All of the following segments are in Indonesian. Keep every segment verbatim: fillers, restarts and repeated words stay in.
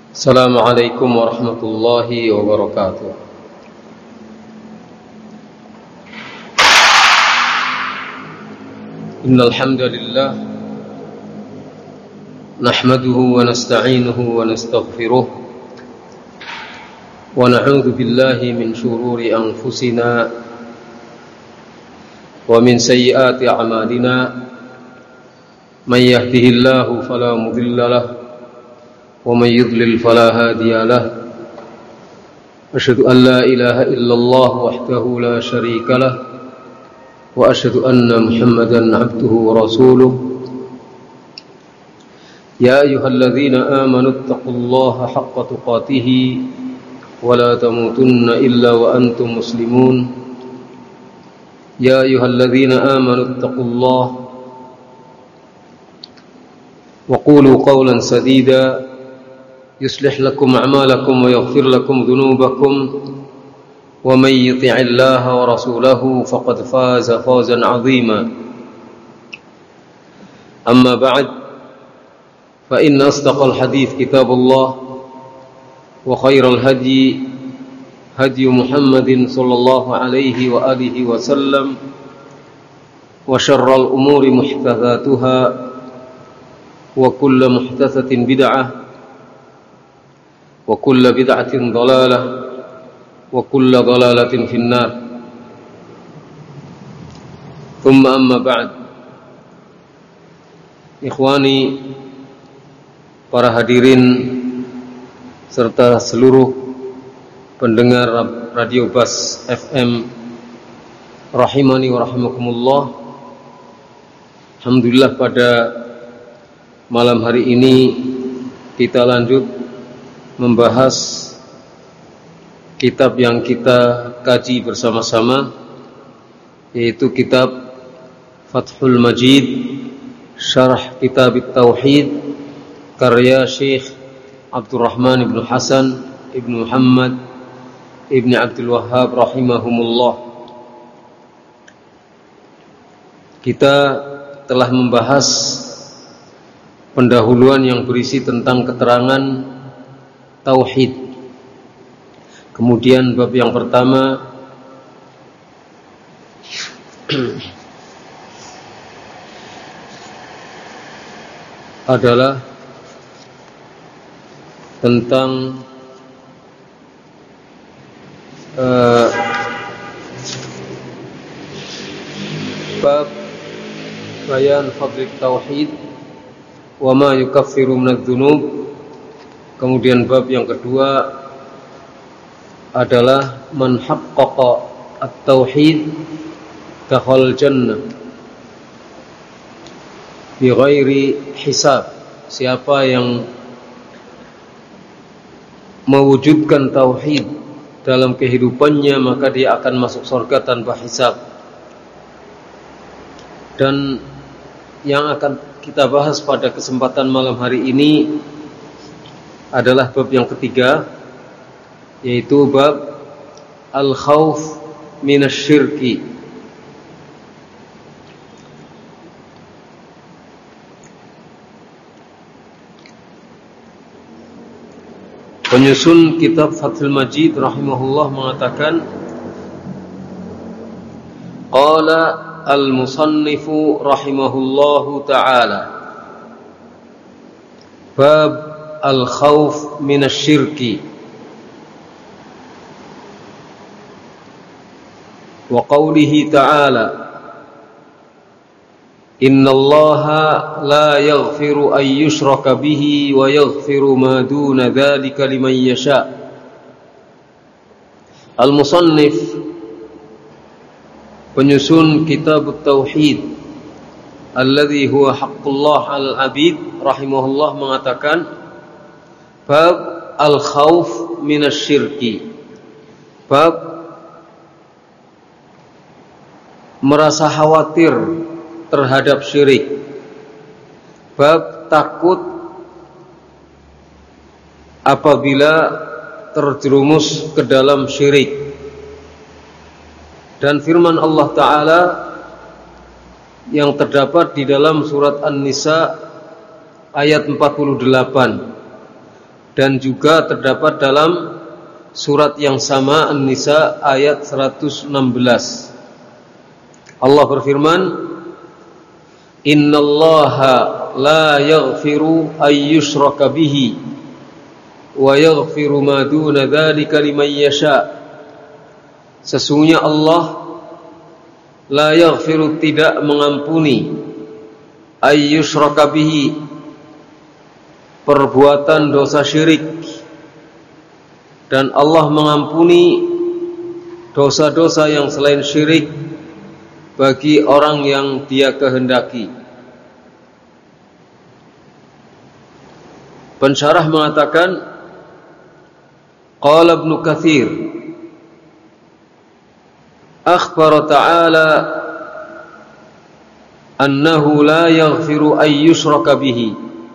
Assalamualaikum warahmatullahi wabarakatuh. Innal hamdalillah nahmaduhu wa nasta'inuhu wa nastaghfiruh wa na'udzu billahi min shururi anfusina wa min sayyiati a'malina. Man yahdihillahu fala mudilla lahu ومن يضلل فلا هادي له أشهد أن لا إله إلا الله وحده لا شريك له وأشهد أن محمدا عبده ورسوله يا أيها الذين آمنوا اتقوا الله حق تقاته ولا تموتن إلا وأنتم مسلمون يا أيها الذين آمنوا اتقوا الله وقولوا قولا سديدا يصلح لكم أعمالكم ويغفر لكم ذنوبكم ومن يطع الله ورسوله فقد فاز فوزا عظيما. أما بعد فإن أصدق الحديث كتاب الله وخير الهدي هدي محمد صلى الله عليه وآله وسلم وشر الأمور محدثاتها وكل محدثة بدعة wa kullu bid'atin dhalalah wa kullu dhalalatin finnar. Thumma amma ba'd. Ikhwani, para hadirin serta seluruh pendengar Radio Bas F M rahimani wa rahimakumullah. Alhamdulillah, pada malam hari ini kita lanjut membahas kitab yang kita kaji bersama-sama, yaitu kitab Fathul Majid Syarah Kitab Tauhid karya Syekh Abdurrahman ibn Hasan ibn Muhammad ibn Abdul Wahhab rahimahumullah. Kita telah membahas pendahuluan yang berisi tentang keterangan tauhid. Kemudian bab yang pertama adalah tentang uh, bab bayan fadl tauhid wa ma yukaffiru minadz dzunub. Kemudian bab yang kedua adalah man haqqaqa at-tauhid dakhal jannah bi ghairi hisab. Siapa yang mewujudkan tauhid dalam kehidupannya, maka dia akan masuk surga tanpa hisab. Dan yang akan kita bahas pada kesempatan malam hari ini adalah bab yang ketiga, yaitu bab al-khauf minasyirki. Penyusun kitab Fathul Majid rahimahullah mengatakan, qala al-musannifu rahimahullahu ta'ala, bab al-khawf minasyirki. Wa qawlihi ta'ala, innallaha la yaghfiru an yushraka bihi wa yaghfiru ma duna dhalika liman yasha. Al-musannif, penyusun kitab tauhid alladhi huwa haqqullah al-abid rahimahullah mengatakan, bab al-khawf minasyirki, bab merasa khawatir terhadap syirik, bab takut apabila terjerumus ke dalam syirik. Dan firman Allah Ta'ala yang terdapat di dalam surat An-Nisa ayat empat puluh delapan, dan juga terdapat dalam surat yang sama An-Nisa ayat seratus enam belas. Allah berfirman, "Innallaha la yaghfiru ay yushraka bihi wa yaghfiru ma duna dzalika liman yasha." Sesungguhnya Allah la yaghfiru tidak mengampuni ay yushraka bihi perbuatan dosa syirik, dan Allah mengampuni dosa-dosa yang selain syirik bagi orang yang Dia kehendaki. Pensyarah mengatakan, qala Ibnu Katsir, akhbara ta'ala annahu la yaghfiru ay yushraka bihi.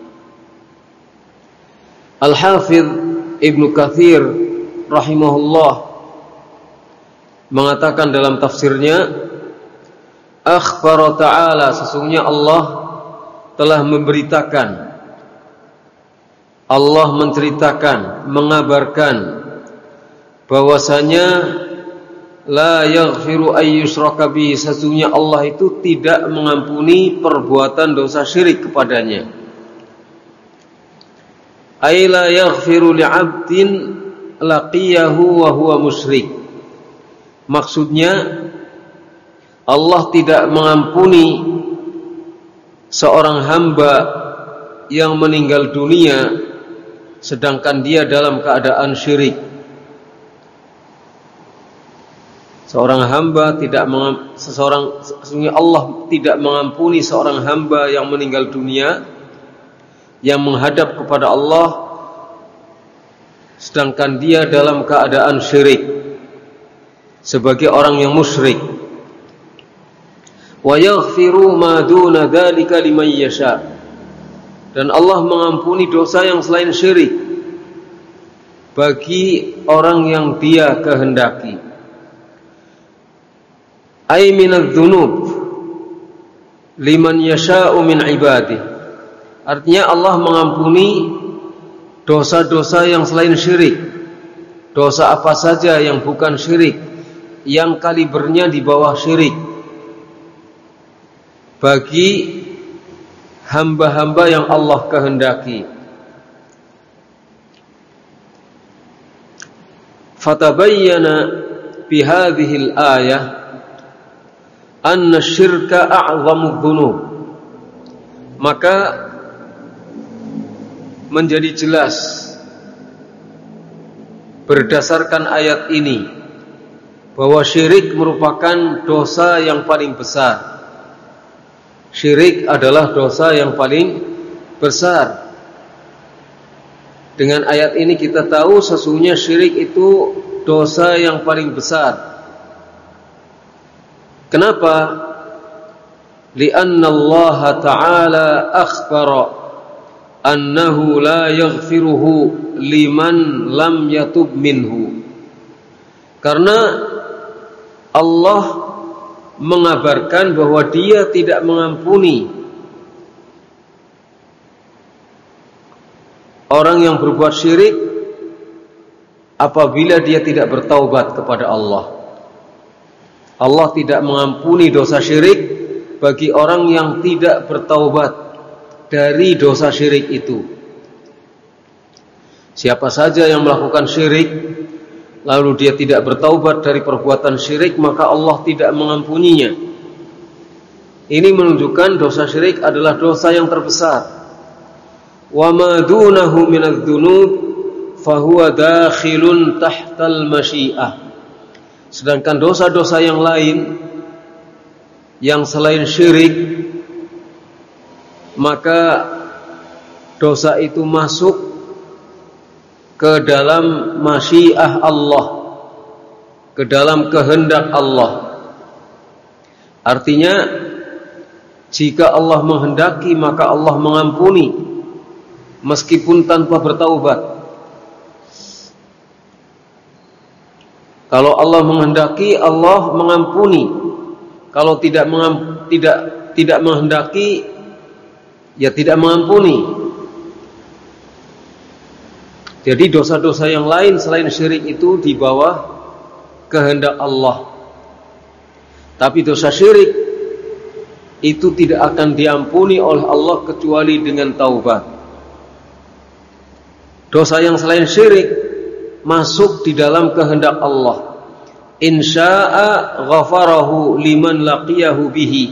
Al-Hafidz Ibnu Katsir rahimahullah mengatakan dalam tafsirnya, akhbara ta'ala, sesungguhnya Allah telah memberitakan, Allah menceritakan, mengabarkan bahwasanya la yaghfiru ay yushraka bihi, sesungguhnya Allah itu tidak mengampuni perbuatan dosa syirik kepadanya. Ay la yaghfiru li'abdin laqiyahu wa huwa musyrik. Maksudnya Allah tidak mengampuni seorang hamba yang meninggal dunia sedangkan dia dalam keadaan syirik. Seorang hamba tidak mengam, seseorang sesungguhnya Allah tidak mengampuni seorang hamba yang meninggal dunia yang menghadap kepada Allah sedangkan dia dalam keadaan syirik sebagai orang yang musyrik. Wa yaghfiru ma duna dzalika liman yasha, dan Allah mengampuni dosa yang selain syirik bagi orang yang Dia kehendaki. Ay minadz-dzunub liman yasha'u min ibadih. Artinya Allah mengampuni dosa-dosa yang selain syirik. Dosa apa saja yang bukan syirik, yang kalibernya di bawah syirik, bagi hamba-hamba yang Allah kehendaki. Fatabayyana bi hadhihi al-ayah anna syirka a'zamu dzunub. Maka menjadi jelas berdasarkan ayat ini bahwa syirik merupakan dosa yang paling besar. Syirik adalah dosa yang paling besar. Dengan ayat ini kita tahu sesungguhnya syirik itu dosa yang paling besar. Kenapa? Lianna Allah Ta'ala akhbara annahu la yaghfiruhu liman lam yatub minhu. Karena Allah mengabarkan bahwa Dia tidak mengampuni orang yang berbuat syirik apabila dia tidak bertaubat kepada Allah. Allah tidak mengampuni dosa syirik bagi orang yang tidak bertaubat dari dosa syirik itu. Siapa saja yang melakukan syirik lalu dia tidak bertaubat dari perbuatan syirik, maka Allah tidak mengampuninya. Ini menunjukkan dosa syirik adalah dosa yang terbesar. Wa ma dunahu minadz-dzunub fahuwa dakhilun tahtal masyiah. Sedangkan dosa-dosa yang lain yang selain syirik, maka dosa itu masuk ke dalam masyiah Allah, ke dalam kehendak Allah. Artinya jika Allah menghendaki maka Allah mengampuni meskipun tanpa bertaubat. Kalau Allah menghendaki, Allah mengampuni. Kalau tidak mengam, tidak tidak menghendaki, ya tidak mengampuni. Jadi dosa-dosa yang lain selain syirik itu di bawah kehendak Allah. Tapi dosa syirik itu tidak akan diampuni oleh Allah kecuali dengan taubat. Dosa yang selain syirik masuk di dalam kehendak Allah. Insya'a ghafarahu liman laqiyahu bihi.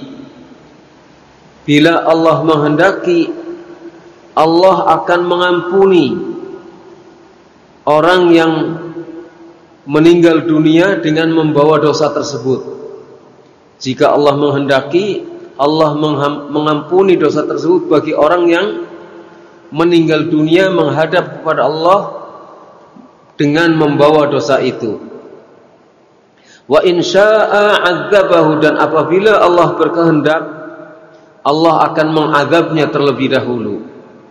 Bila Allah menghendaki, Allah akan mengampuni orang yang meninggal dunia dengan membawa dosa tersebut. Jika Allah menghendaki, Allah mengampuni dosa tersebut bagi orang yang meninggal dunia menghadap kepada Allah dengan membawa dosa itu. Wa in syaa'a 'adzabahu, dan apabila Allah berkehendak, Allah akan mengazabnya terlebih dahulu.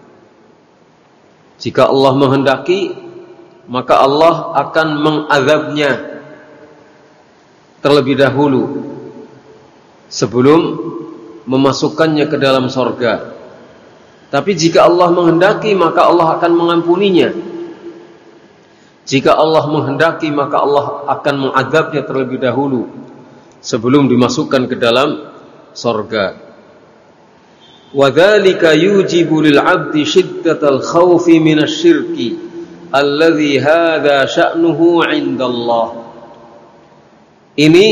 Jika Allah menghendaki, maka Allah akan mengazabnya terlebih dahulu sebelum memasukkannya ke dalam sorga. Tapi jika Allah menghendaki, maka Allah akan mengampuninya. Jika Allah menghendaki, maka Allah akan mengazabnya terlebih dahulu sebelum dimasukkan ke dalam sorga. Wa dzalika yujibu lil 'abdi shiddatal khaufi minasyirki alladzi hadza sya'nuhu 'indallah. Ini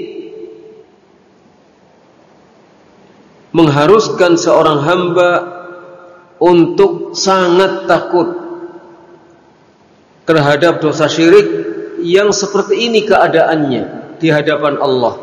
mengharuskan seorang hamba untuk sangat takut terhadap dosa syirik yang seperti ini keadaannya di hadapan Allah.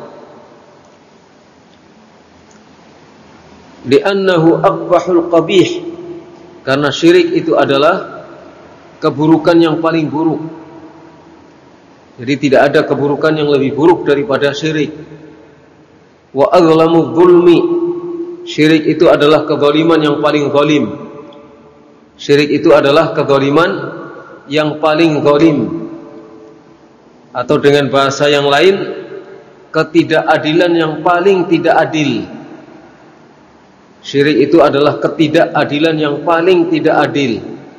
Li'annahu aqbahul qabih, karena syirik itu adalah keburukan yang paling buruk. Jadi tidak ada keburukan yang lebih buruk daripada syirik. Wa azlamu dzulmi, syirik itu adalah kezaliman yang paling zalim. Syirik itu adalah kezaliman yang paling zalim. Atau dengan bahasa yang lain, ketidakadilan yang paling tidak adil. Syirik itu adalah ketidakadilan yang paling tidak adil.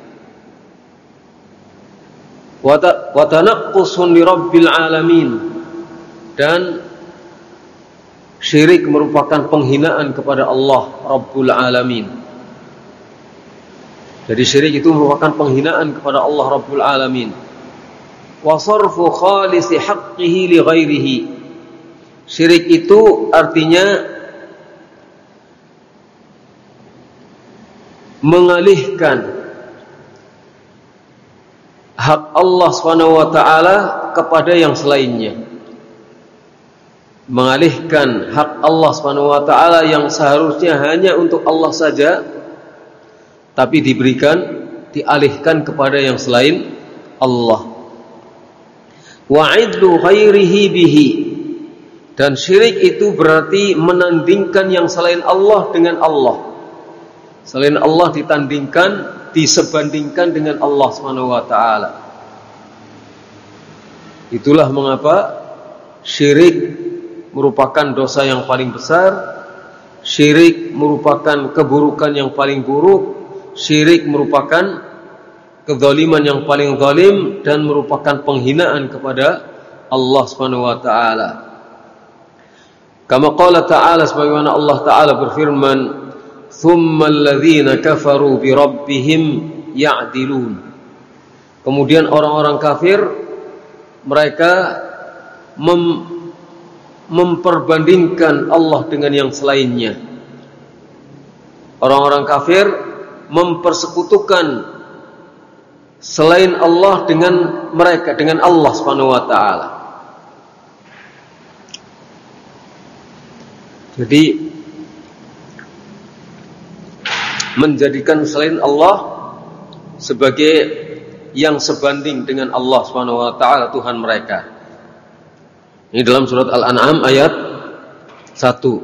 Wa tanaqqusun li rabbil alamin, dan syirik merupakan penghinaan kepada Allah Rabbul Alamin. Jadi syirik itu merupakan penghinaan kepada Allah Rabbul Alamin. Wa sarfu khalisi haqqihi li ghairihi, syirik itu artinya mengalihkan hak Allah subhanahu wa ta'ala kepada yang selainnya. Mengalihkan hak Allah subhanahu wa ta'ala yang seharusnya hanya untuk Allah saja, tapi diberikan, dialihkan kepada yang selain Allah. Wa'idlu ghairihi bihi, dan syirik itu berarti menandingkan yang selain Allah dengan Allah. Selain Allah ditandingkan, disebandingkan dengan Allah subhanahu wa ta'ala. Itulah mengapa syirik merupakan dosa yang paling besar. Syirik merupakan keburukan yang paling buruk. Syirik merupakan kezaliman yang paling zalim, dan merupakan penghinaan kepada Allah subhanahu wa ta'ala. Kama qala ta'ala, sebagaimana Allah ta'ala berfirman, thumma alladhina kafaru bi rabbihim ya'dilun. Kemudian orang-orang kafir, mereka mem- memperbandingkan Allah dengan yang selainnya. Orang-orang kafir mempersekutukan selain Allah dengan mereka, dengan Allah Subhanahu wa ta'ala. Jadi menjadikan selain Allah sebagai yang sebanding dengan Allah Subhanahu wa ta'ala, Tuhan mereka. Ini dalam surat Al-An'am ayat satu.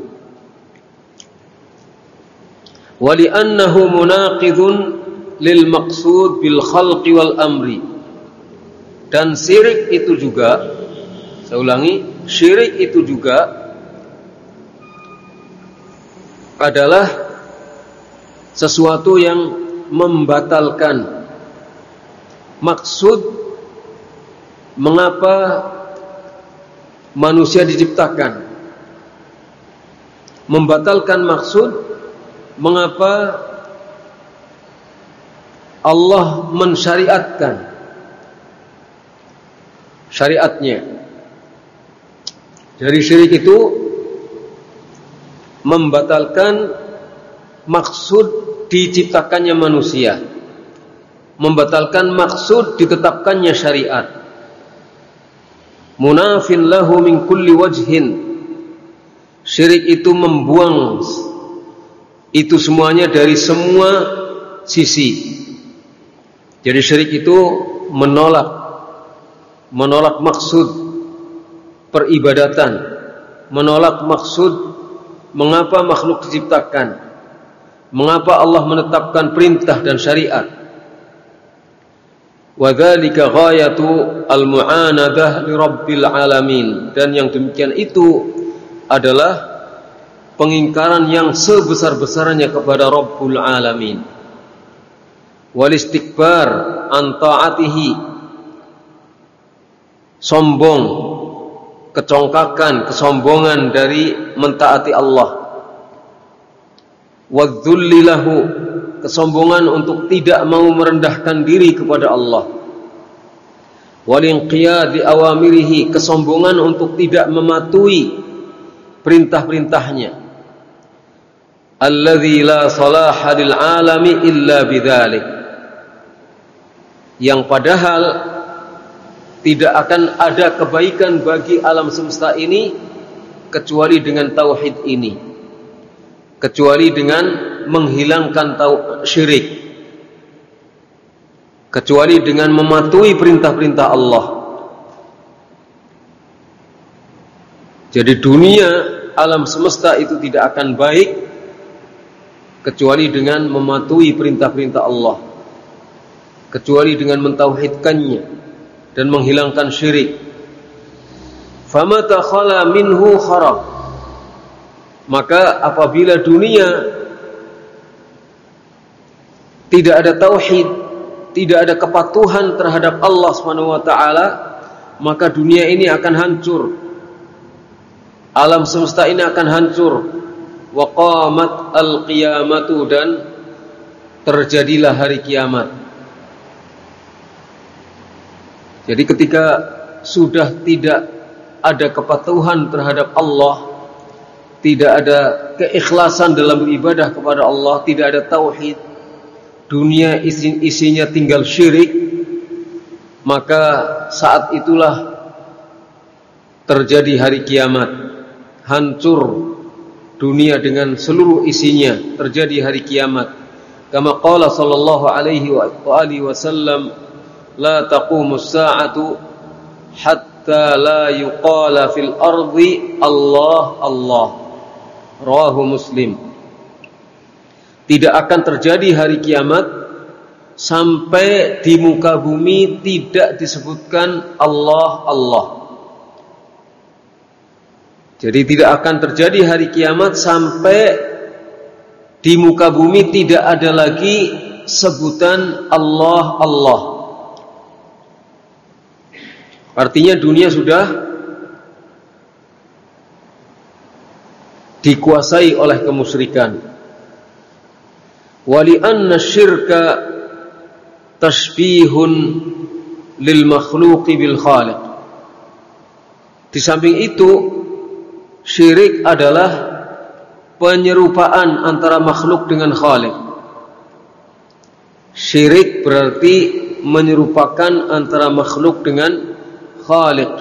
Wa li'annahu munaqidun lil maqsud bil khalqi wal amri. Dan syirik itu juga, saya ulangi, syirik itu juga adalah sesuatu yang membatalkan maksud mengapa manusia diciptakan, membatalkan maksud mengapa Allah mensyariatkan syariatnya. Dari syirik itu membatalkan maksud diciptakannya manusia, membatalkan maksud ditetapkannya syariat. Munafin lahu min kulli wajhin. Syirik itu membuang itu semuanya dari semua sisi. Jadi syirik itu menolak menolak maksud peribadatan, menolak maksud mengapa makhluk diciptakan, mengapa Allah menetapkan perintah dan syariat. Wa dzalika ghayatu al-mu'anadah li rabbil alamin. Dan yang demikian itu adalah pengingkaran yang sebesar-besarnya kepada Rabbul alamin. Wal istikbar an ta'atihi, sombong, kecongkakan, kesombongan dari mentaati Allah. Wadzulli lahu, kesombongan untuk tidak mau merendahkan diri kepada Allah. Walinqiyadi awamirihi, kesombongan untuk tidak mematuhi perintah-perintahnya. Alladzi la salaha lil alami illa bidzalik, yang padahal tidak akan ada kebaikan bagi alam semesta ini kecuali dengan tauhid ini, kecuali dengan menghilangkan tauhid syirik, kecuali dengan mematuhi perintah-perintah Allah. Jadi dunia, alam semesta itu tidak akan baik kecuali dengan mematuhi perintah-perintah Allah, kecuali dengan mentauhidkannya dan menghilangkan syirik. Famata khala minhu kharab, maka apabila dunia tidak ada tauhid, tidak ada kepatuhan terhadap Allah Subhanahu wa taala, maka dunia ini akan hancur. Alam semesta ini akan hancur. Wa qamat al-qiyamatu, dan terjadilah hari kiamat. Jadi ketika sudah tidak ada kepatuhan terhadap Allah, tidak ada keikhlasan dalam beribadah kepada Allah, tidak ada tauhid, dunia isi, isinya tinggal syirik, maka saat itulah terjadi hari kiamat. Hancur dunia dengan seluruh isinya, terjadi hari kiamat. Kama qala sallallahu alaihi wa alihi wasallam, la taqumus sa'atu hatta la yuqala fil ardi Allah Allah. Rawahu Muslim. Tidak akan terjadi hari kiamat sampai di muka bumi tidak disebutkan Allah Allah. Jadi tidak akan terjadi hari kiamat sampai di muka bumi tidak ada lagi sebutan Allah Allah. Artinya dunia sudah dikuasai oleh kemusyrikan. Wali anna syirka tashbihun lil makhluqi bil khaliq. Di samping itu, syirik adalah penyerupaan antara makhluk dengan khaliq. Syirik berarti menyerupakan antara makhluk dengan khaliq.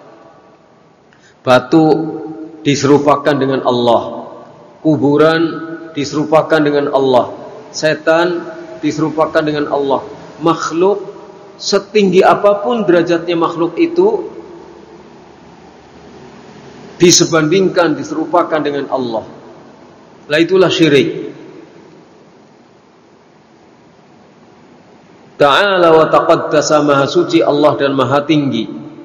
Batu diserupakan dengan Allah, kuburan diserupakan dengan Allah, setan diserupakan dengan Allah. Makhluk setinggi apapun derajatnya makhluk itu disebandingkan, diserupakan dengan Allah. Lah itulah syirik. Ta'ala wa taqaddasa, maha suci Allah dan maha tinggi.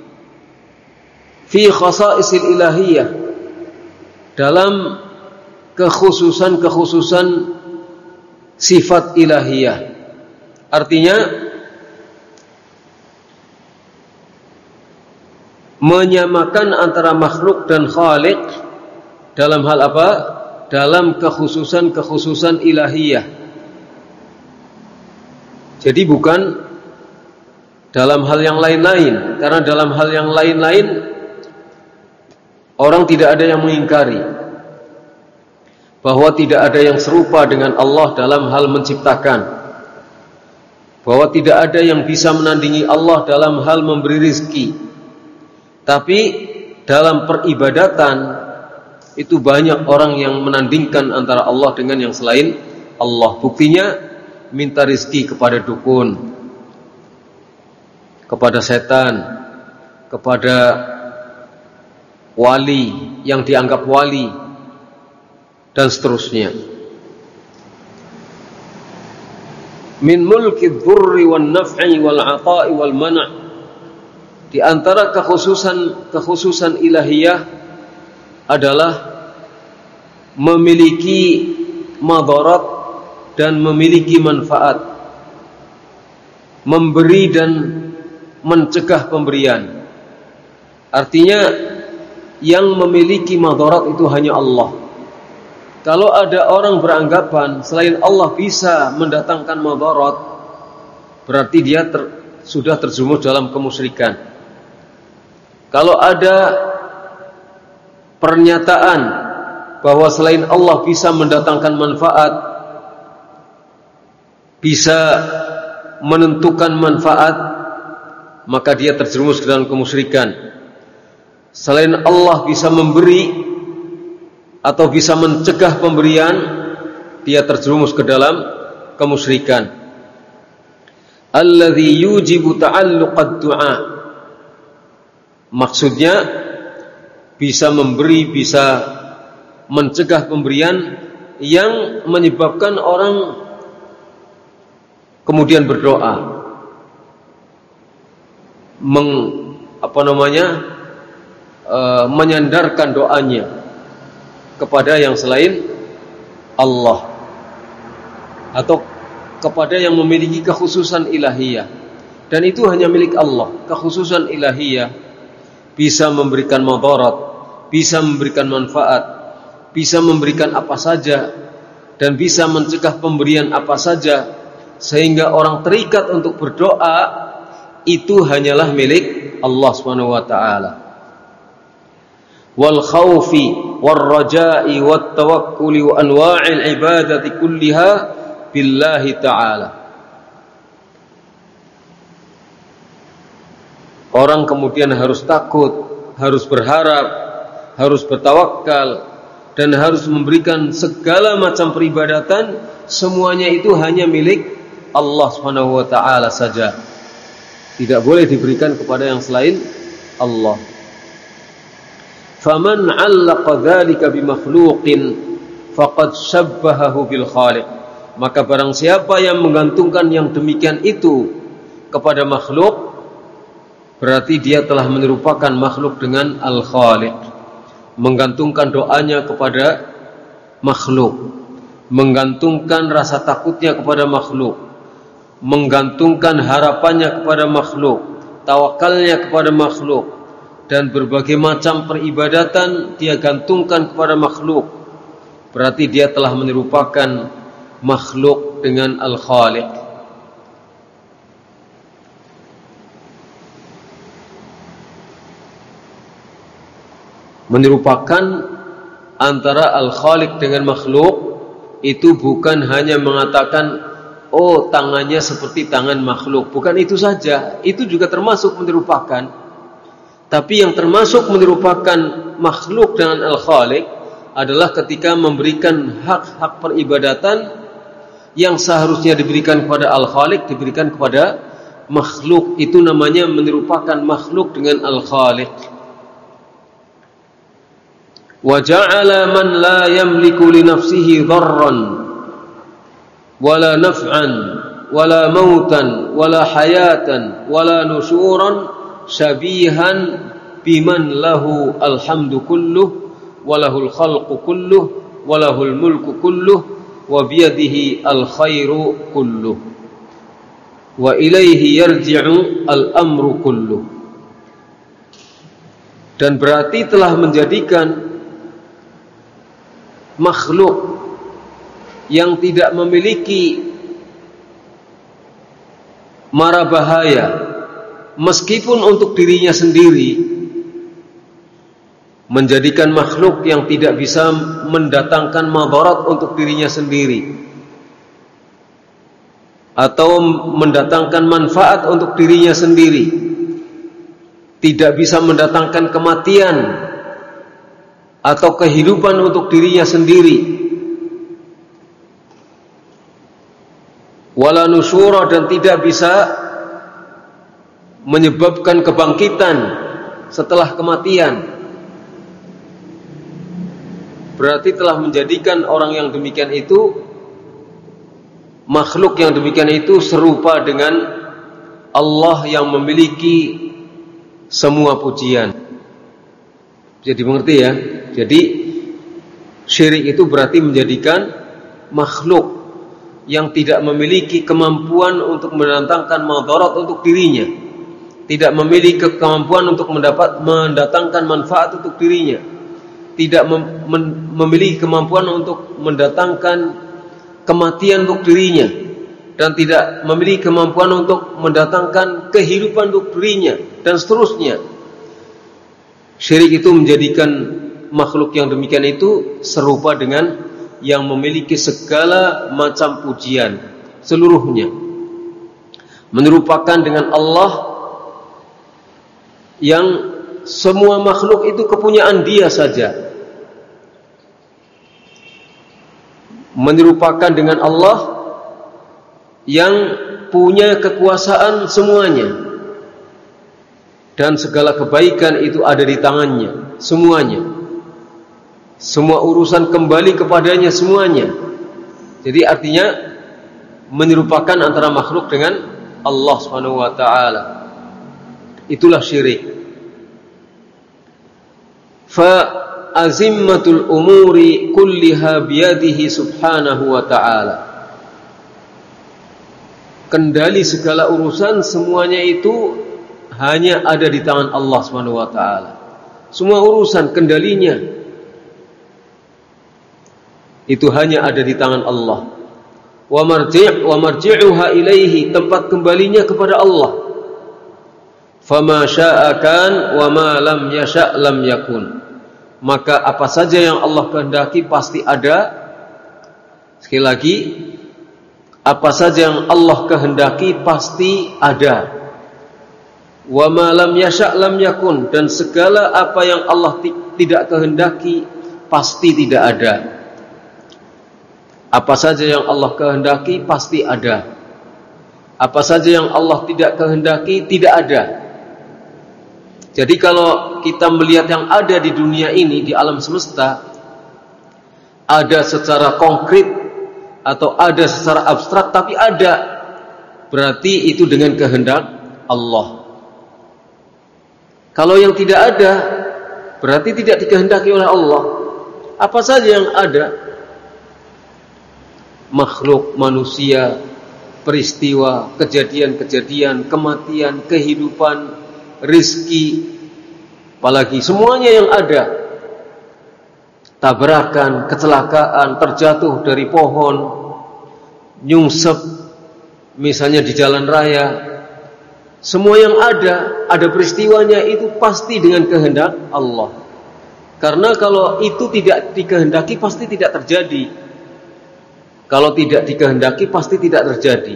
Fi khasa'isil ilahiyah, dalam kekhususan-kekhususan sifat ilahiyah. Artinya menyamakan antara makhluk dan khaliq dalam hal apa? Dalam kekhususan-kekhususan ilahiyah. Jadi bukan dalam hal yang lain-lain, karena dalam hal yang lain-lain orang tidak ada yang mengingkari bahwa tidak ada yang serupa dengan Allah dalam hal menciptakan, bahwa tidak ada yang bisa menandingi Allah dalam hal memberi rizki. Tapi dalam peribadatan itu banyak orang yang menandingkan antara Allah dengan yang selain Allah. Buktinya minta rizki kepada dukun, kepada setan, kepada wali yang dianggap wali, dan seterusnya. Min mulki dzurri wan naf'i wal 'ata'i wal man'. Di antara kekhususan kekhususan ilahiyah adalah memiliki madarat dan memiliki manfaat, memberi dan mencegah pemberian. Artinya yang memiliki madarat itu hanya Allah. Kalau ada orang beranggapan selain Allah bisa mendatangkan madarat, berarti dia ter, sudah terjerumus dalam kemusyrikan. Kalau ada pernyataan bahwa selain Allah bisa mendatangkan manfaat, bisa menentukan manfaat, maka dia terjerumus ke dalam kemusyrikan. Selain Allah bisa memberi atau bisa mencegah pemberian, dia terjerumus ke dalam kemusyrikan. Alladzi yujibu ta'alluqad du'a. Maksudnya bisa memberi, bisa mencegah pemberian yang menyebabkan orang kemudian berdoa, meng, apa namanya, e, menyandarkan doanya kepada yang selain Allah atau kepada yang memiliki kekhususan ilahiyah, dan itu hanya milik Allah. Kekhususan ilahiyah bisa memberikan madarat, bisa memberikan manfaat, bisa memberikan apa saja, dan bisa mencegah pemberian apa saja, sehingga orang terikat untuk berdoa itu hanyalah milik Allah Subhanahu wa taala. Wal khaufi war raja'i wat tawakkuli wa anwa'il ibadati kulliha billahi ta'ala. Orang kemudian harus takut, harus berharap, harus bertawakal, dan harus memberikan segala macam peribadatan, semuanya itu hanya milik Allah Subhanahu wa taala saja. Tidak boleh diberikan kepada yang selain Allah. Faman 'allaqa dzalika bimakhluqin faqad syabbahahu bil khaliq. Maka barang siapa yang menggantungkan yang demikian itu kepada makhluk, berarti dia telah menyerupakan makhluk dengan Al-Khaliq. Menggantungkan doanya kepada makhluk, menggantungkan rasa takutnya kepada makhluk, menggantungkan harapannya kepada makhluk, tawakalnya kepada makhluk, dan berbagai macam peribadatan dia gantungkan kepada makhluk. Berarti dia telah menyerupakan makhluk dengan Al-Khaliq. Menyerupakan antara Al-Khaliq dengan makhluk itu bukan hanya mengatakan oh tangannya seperti tangan makhluk, bukan itu saja, itu juga termasuk menyerupakan. Tapi yang termasuk menyerupakan makhluk dengan Al-Khaliq adalah ketika memberikan hak-hak peribadatan yang seharusnya diberikan kepada Al-Khaliq diberikan kepada makhluk. Itu namanya menyerupakan makhluk dengan Al-Khaliq. Wa ja'ala man la yamliku li nafsihi dharran wala naf'an wala mautan wala hayatan wala nusyuran syabihan biman lahu alhamdu kulluh walahul khalqu kulluh walahul mulku kulluh wa biyadihi al khairu kulluh wa ilaihi yarji'u al amru kulluh. dan berarti telah menjadikan makhluk yang tidak memiliki mara bahaya meskipun untuk dirinya sendiri, menjadikan makhluk yang tidak bisa mendatangkan madarat untuk dirinya sendiri atau mendatangkan manfaat untuk dirinya sendiri, tidak bisa mendatangkan kematian atau kehidupan untuk dirinya sendiri, wala nusyura, dan tidak bisa menyebabkan kebangkitan setelah kematian. Berarti telah menjadikan orang yang demikian itu, makhluk yang demikian itu serupa dengan Allah yang memiliki semua pujian. Jadi mengerti ya? Jadi syirik itu berarti menjadikan makhluk yang tidak memiliki kemampuan untuk mendatangkan madarat untuk dirinya, tidak memiliki kemampuan untuk mendapat mendatangkan manfaat untuk dirinya, tidak mem, mem, memiliki kemampuan untuk mendatangkan kematian untuk dirinya, dan tidak memiliki kemampuan untuk mendatangkan kehidupan untuk dirinya, dan seterusnya. Syirik itu menjadikan makhluk yang demikian itu serupa dengan yang memiliki segala macam pujian seluruhnya, menyerupakan dengan Allah yang semua makhluk itu kepunyaan Dia saja, menyerupakan dengan Allah yang punya kekuasaan semuanya, dan segala kebaikan itu ada di tangannya semuanya. Semua urusan kembali kepadanya semuanya. Jadi artinya menyerupakan antara makhluk dengan Allah Subhanahu wa taala. Itulah syirik. Fa azimmatul umuri kulliha biyadihi subhanahu wa ta'ala. Kendali segala urusan semuanya itu hanya ada di tangan Allah Subhanahu wa ta'ala. Semua urusan kendalinya itu hanya ada di tangan Allah. Wa marji' wa marji'uha ilaihi, tempat kembalinya kepada Allah. Fama syaa kan wa ma lam yasha' lam yakun. Maka apa saja yang Allah kehendaki pasti ada. Sekali lagi, apa saja yang Allah kehendaki pasti ada. Wa ma lam yasha' lam yakun, dan segala apa yang Allah t- tidak kehendaki pasti tidak ada. Apa saja yang Allah kehendaki pasti ada. Apa saja yang Allah tidak kehendaki tidak ada. Jadi kalau kita melihat yang ada di dunia ini, di alam semesta, ada secara konkret atau ada secara abstrak, tapi ada, berarti itu dengan kehendak Allah. Kalau yang tidak ada, berarti tidak dikehendaki oleh Allah. Apa saja yang ada, makhluk, manusia, peristiwa, kejadian-kejadian, kematian, kehidupan, rizki, apalagi semuanya yang ada, tabrakan, kecelakaan, terjatuh dari pohon, nyungsep misalnya di jalan raya, semua yang ada, ada peristiwanya, itu pasti dengan kehendak Allah. Karena kalau itu tidak dikehendaki pasti tidak terjadi. Kalau tidak dikehendaki pasti tidak terjadi.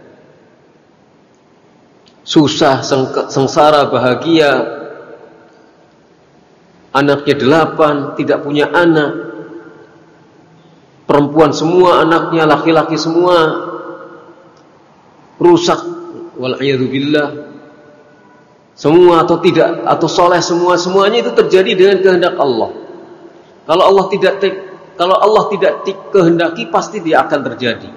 Susah, sengsara, bahagia, anaknya delapan, tidak punya anak, perempuan semua anaknya, laki-laki semua, rusak, wal'iyadzubillah, semua atau tidak, atau soleh semua, semuanya itu terjadi dengan kehendak Allah. Kalau Allah tidak Kalau Allah tidak kehendaki pasti dia akan terjadi.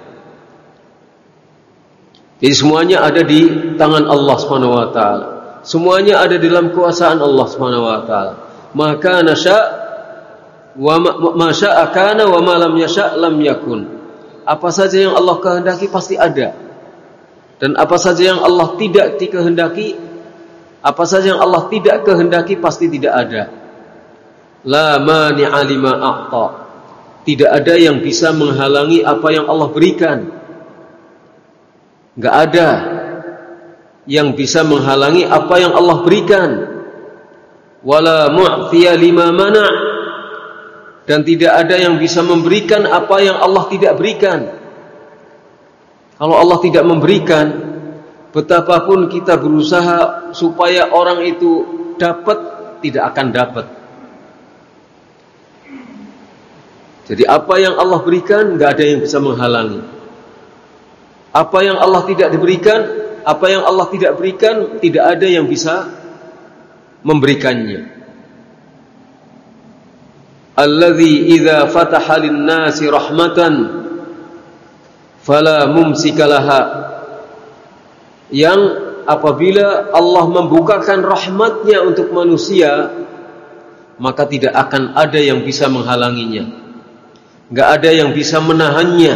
Jadi semuanya ada di tangan Allah Subhanahu wa taala. Semuanya ada dalam kuasaan Allah Subhanahu wa taala. Maka nasya wa ma syaa kana wa ma lam yasha lam yakun. Apa saja yang Allah kehendaki pasti ada. Dan apa saja yang Allah tidak dikehendaki Apa saja yang Allah tidak kehendaki pasti tidak ada. La mani'a lima a'ta. Tidak ada yang bisa menghalangi apa yang Allah berikan. Enggak ada yang bisa menghalangi apa yang Allah berikan. Wala mu'tiya lima mana'. Dan tidak ada yang bisa memberikan apa yang Allah tidak berikan. Kalau Allah tidak memberikan, betapapun kita berusaha supaya orang itu dapat, tidak akan dapat. Jadi apa yang Allah berikan, enggak ada yang bisa menghalangi. Apa yang Allah tidak diberikan, apa yang Allah tidak berikan, tidak ada yang bisa memberikannya. Alladzi idza fataha lin-nasi rahmatan fala mumsikalaha. Yang apabila Allah membukakan rahmatnya untuk manusia, maka tidak akan ada yang bisa menghalanginya, enggak ada yang bisa menahannya.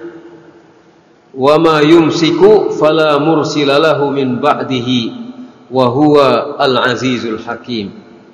Wa ma yumsiku fala mursilalahu min ba'dihi wa huwa al-azizul hakim.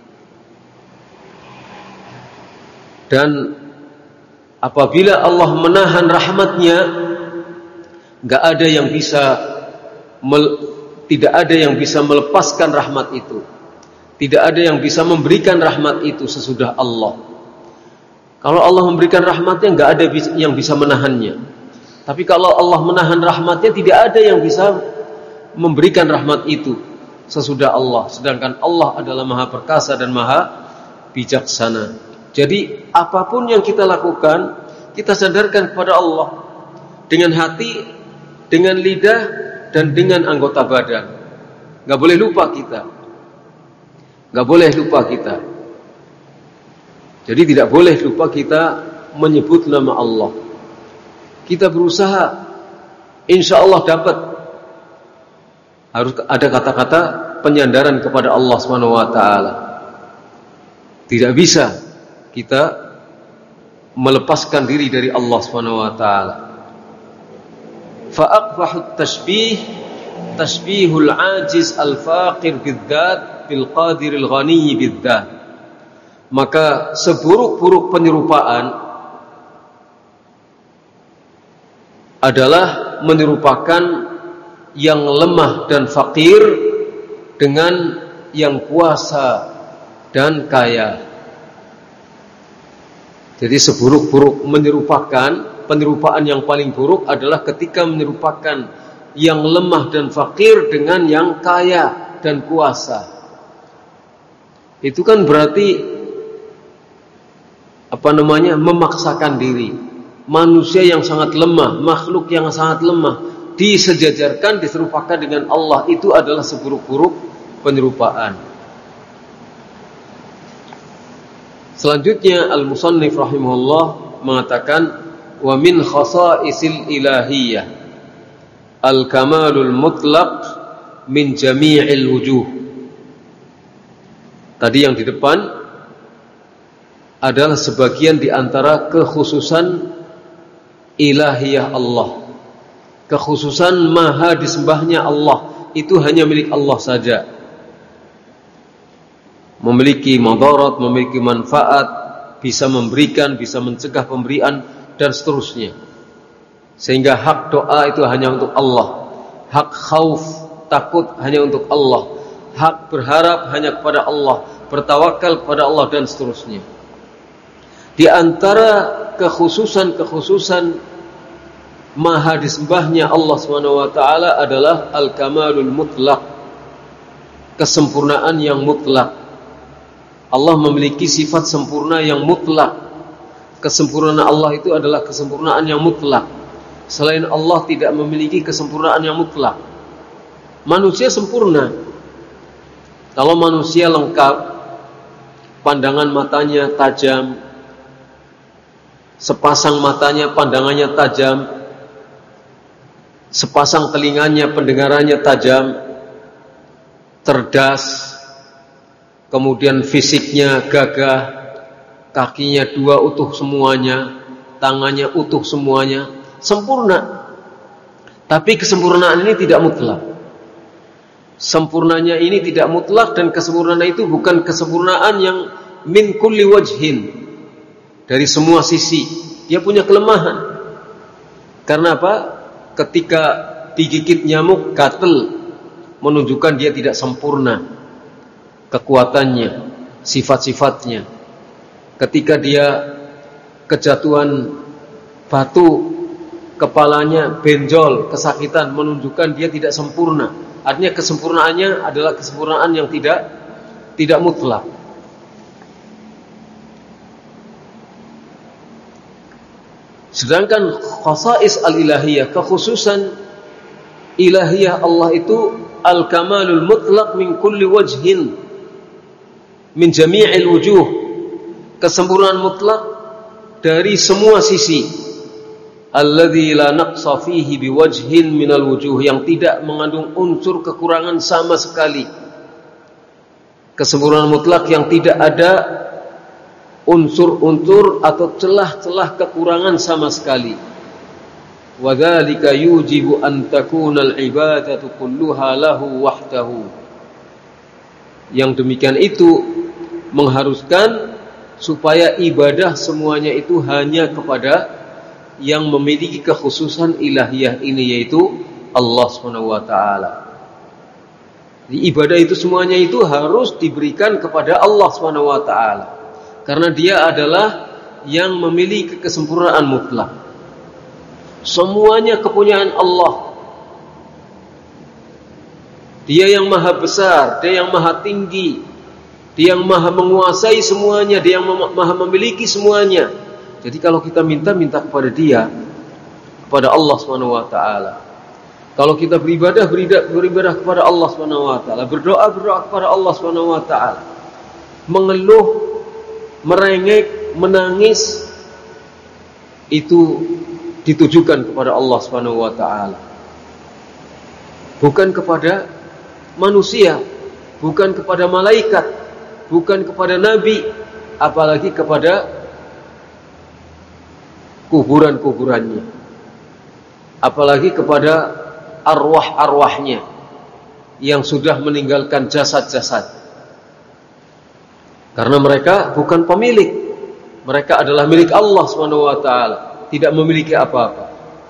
Dan apabila Allah menahan rahmatnya, enggak ada yang bisa mel, tidak ada yang bisa melepaskan rahmat itu. Tidak ada yang bisa memberikan rahmat itu sesudah Allah. Kalau Allah memberikan rahmatnya, enggak ada yang bisa menahannya. Tapi kalau Allah menahan rahmatnya, tidak ada yang bisa memberikan rahmat itu sesudah Allah. Sedangkan Allah adalah Maha Perkasa dan Maha Bijaksana. Jadi apapun yang kita lakukan, kita sadarkan kepada Allah dengan hati, dengan lidah, dan dengan anggota badan. Gak boleh lupa kita. Gak boleh lupa kita. Jadi tidak boleh lupa kita menyebut nama Allah. Kita berusaha, insya Allah dapat. Harus ada kata-kata penyandaran kepada Allah subhanahu wa taala. Tidak bisa kita melepaskan diri dari Allah subhanahu wa taala. Fa aqbahut tashbih tashbihul ajiz al-faqir bidzat bil qadiril ghani bidzat. Maka seburuk-buruk penyerupaan adalah menyerupakan yang lemah dan fakir dengan yang kuasa dan kaya. Jadi seburuk-buruk menyerupakan, penyerupaan yang paling buruk adalah ketika menyerupakan yang lemah dan fakir dengan yang kaya dan kuasa. Itu kan berarti apa namanya? Memaksakan diri. Manusia yang sangat lemah, makhluk yang sangat lemah, disejajarkan, diserupakan dengan Allah. Itu adalah seburuk-buruk penyerupaan. Selanjutnya Al-Musannif rahimahullah mengatakan, wa min khasa'isil ilahiyah al-kamalul mutlaq min jami'il wujuh. Tadi yang di depan adalah sebagian di antara kekhususan ilahiyah Allah. Kekhususan maha disembahnya Allah, itu hanya milik Allah saja. Memiliki madarat, memiliki manfaat, bisa memberikan, bisa mencegah pemberian, dan seterusnya. Sehingga hak doa itu hanya untuk Allah. Hak khauf, takut hanya untuk Allah. Hak berharap hanya kepada Allah. Bertawakal kepada Allah, dan seterusnya. Di antara kekhususan-kekhususan maha disembahnya Allah subhanahu wa taala adalah al-kamalul mutlaq, kesempurnaan yang mutlak. Allah memiliki sifat sempurna yang mutlak. Kesempurnaan Allah itu adalah kesempurnaan yang mutlak. Selain Allah tidak memiliki kesempurnaan yang mutlak. Manusia sempurna. Kalau manusia lengkap, pandangan matanya tajam, sepasang matanya pandangannya tajam, sepasang telinganya pendengarannya tajam, cerdas, kemudian fisiknya gagah, kakinya dua utuh semuanya, tangannya utuh semuanya, sempurna. Tapi kesempurnaan ini tidak mutlak. Sempurnanya ini tidak mutlak, dan kesempurnaan itu bukan kesempurnaan yang min kulli wajhin, dari semua sisi. Dia punya kelemahan. Karena apa? Ketika digigit nyamuk, gatel, menunjukkan dia tidak sempurna kekuatannya, sifat-sifatnya. Ketika dia kejatuhan batu, kepalanya benjol, kesakitan, menunjukkan dia tidak sempurna. Artinya kesempurnaannya adalah kesempurnaan yang tidak tidak mutlak. Sedangkan khasais al-ilahiyah, kekhususan ilahiyah Allah itu al-kamalul mutlaq min kulli wajhin, min jami'il wujuh, kesempurnaan mutlak dari semua sisi. Alladzi la naqsa fihi biwajhin minal wujuh, yang tidak mengandung unsur kekurangan sama sekali. Kesempurnaan mutlak yang tidak ada unsur-unsur atau celah-celah kekurangan sama sekali. Wa dzalika yujibu an takunal ibadatu kulluha lahu wahdahu. Yang demikian itu mengharuskan supaya ibadah semuanya itu hanya kepada yang memiliki kekhususan ilahiyah ini, yaitu Allah subhanahu wa taala. Ibadah itu semuanya itu harus diberikan kepada Allah subhanahu wa taala, karena dia adalah yang memiliki kesempurnaan mutlak. Semuanya kepunyaan Allah. Dia yang maha besar, dia yang maha tinggi, dia yang maha menguasai semuanya, dia yang maha memiliki semuanya. Jadi kalau kita minta, minta kepada dia, kepada Allah subhanahu wa ta'ala. Kalau kita beribadah, beribadah kepada Allah subhanahu wa ta'ala. Berdoa, berdoa kepada Allah subhanahu wa ta'ala. Mengeluh, merengek, menangis, itu ditujukan kepada Allah subhanahu wa ta'ala. Bukan kepada manusia, bukan kepada malaikat, bukan kepada nabi, apalagi kepada kuburan-kuburannya, apalagi kepada arwah-arwahnya yang sudah meninggalkan jasad-jasad. Karena mereka bukan pemilik, mereka adalah milik Allah subhanahu wa ta'ala, tidak memiliki apa-apa.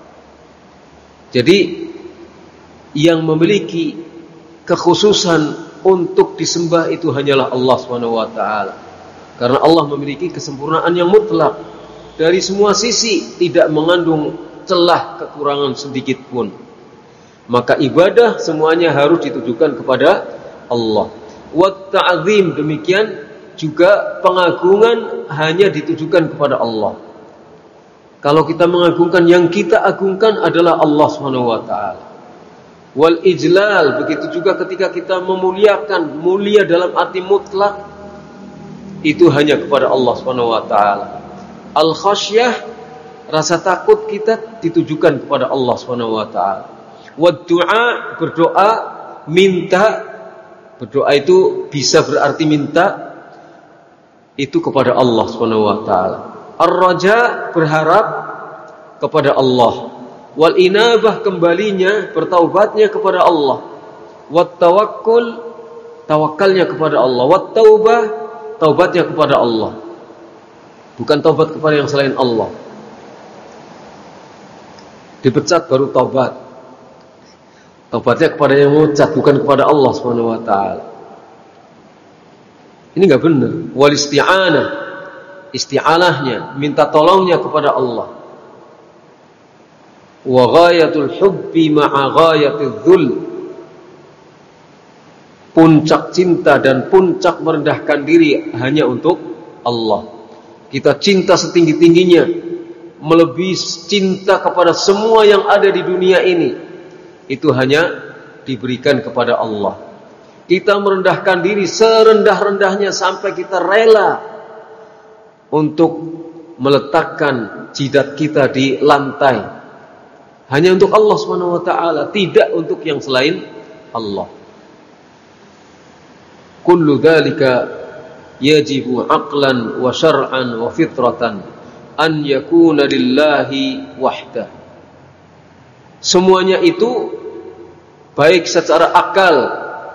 Jadi yang memiliki kekhususan untuk disembah itu hanyalah Allah subhanahu wa ta'ala, karena Allah memiliki kesempurnaan yang mutlak. Dari semua sisi tidak mengandung celah kekurangan sedikit pun. Maka ibadah semuanya harus ditujukan kepada Allah. Wa ta'zim, demikian juga pengagungan hanya ditujukan kepada Allah. Kalau kita mengagungkan, yang kita agungkan adalah Allah subhanahu wa ta'ala. Wal ijlal, begitu juga ketika kita memuliakan, mulia dalam arti mutlak, itu hanya kepada Allah subhanahu wa ta'ala. Al-khasyah, rasa takut kita ditujukan kepada Allah subhanahu wa ta'ala. Wad-du'a, berdoa, minta. Berdoa itu bisa berarti minta, itu kepada Allah subhanahu wa ta'ala. Ar-raja, berharap kepada Allah. Wal inabah, kembalinya, bertaubatnya kepada Allah. Wat tawakkul, tawakalnya kepada Allah. Wat taubah, taubatnya kepada Allah. Bukan taubat kepada yang selain Allah. Dipecat baru taubat. Taubatnya kepada yang mengucat, bukan kepada Allah subhanahu wa ta'ala. Ini enggak benar. Wal isti'anah, isti'anahnya, minta tolongnya kepada Allah. Wa ghayatul hubbi ma'a ghayatil dhul, puncak cinta dan puncak merendahkan diri hanya untuk Allah. Kita cinta setinggi-tingginya, melebihi cinta kepada semua yang ada di dunia ini, itu hanya diberikan kepada Allah. Kita merendahkan diri serendah-rendahnya sampai kita rela untuk meletakkan jidat kita di lantai, hanya untuk Allah subhanahu wa ta'ala, tidak untuk yang selain Allah. Kullu dzalika yajibu aqlan wa syar'an wa fitratan an yakuna lillahi wahdah. Semuanya itu baik secara akal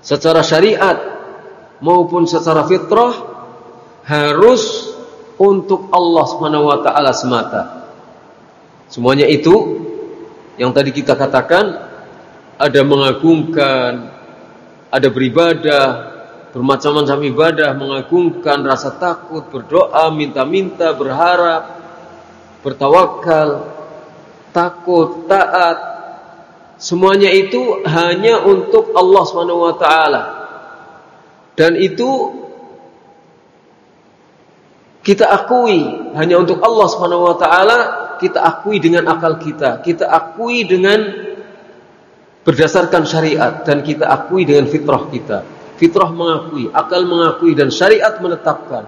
secara syariat maupun secara fitrah harus untuk Allah Subhanahu wa taala semata. Semuanya itu yang tadi kita katakan, ada mengagungkan, ada beribadah, bermacam-macam ibadah, mengagungkan, rasa takut, berdoa, minta-minta, berharap, bertawakal, takut, taat. Semuanya itu hanya untuk Allah Subhanahu wa taala. Dan itu kita akui hanya untuk Allah Subhanahu wa taala, kita akui dengan akal kita, kita akui dengan berdasarkan syariat, dan kita akui dengan fitrah kita. Fitrah mengakui, akal mengakui, dan syariat menetapkan.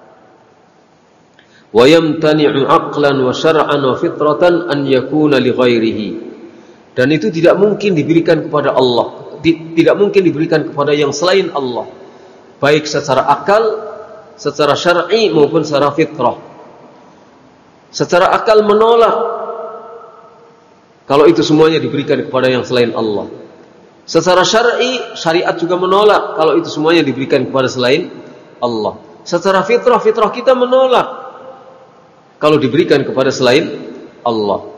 Wa yamtani'u aqlan wa syar'an wa fitratan an yakuna li ghairihi. Dan itu tidak mungkin diberikan kepada Allah, tidak mungkin diberikan kepada yang selain Allah, baik secara akal, secara syar'i maupun secara fitrah. Secara akal menolak kalau itu semuanya diberikan kepada yang selain Allah. Secara syar'i, syariat juga menolak kalau itu semuanya diberikan kepada selain Allah. Secara fitrah, fitrah kita menolak kalau diberikan kepada selain Allah.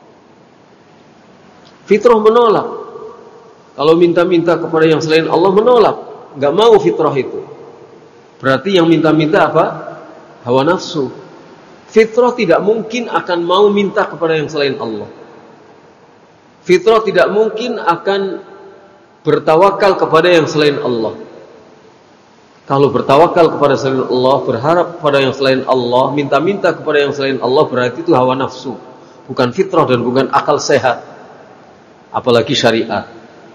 Fitrah menolak kalau minta-minta kepada yang selain Allah, menolak, enggak mau fitrah itu. Berarti yang minta-minta apa? Hawa nafsu. Fitrah tidak mungkin akan mau minta kepada yang selain Allah. Fitrah tidak mungkin akan bertawakal kepada yang selain Allah. Kalau bertawakal kepada selain Allah, berharap kepada yang selain Allah, minta-minta kepada yang selain Allah, berarti itu hawa nafsu, bukan fitrah dan bukan akal sehat, apalagi syariat.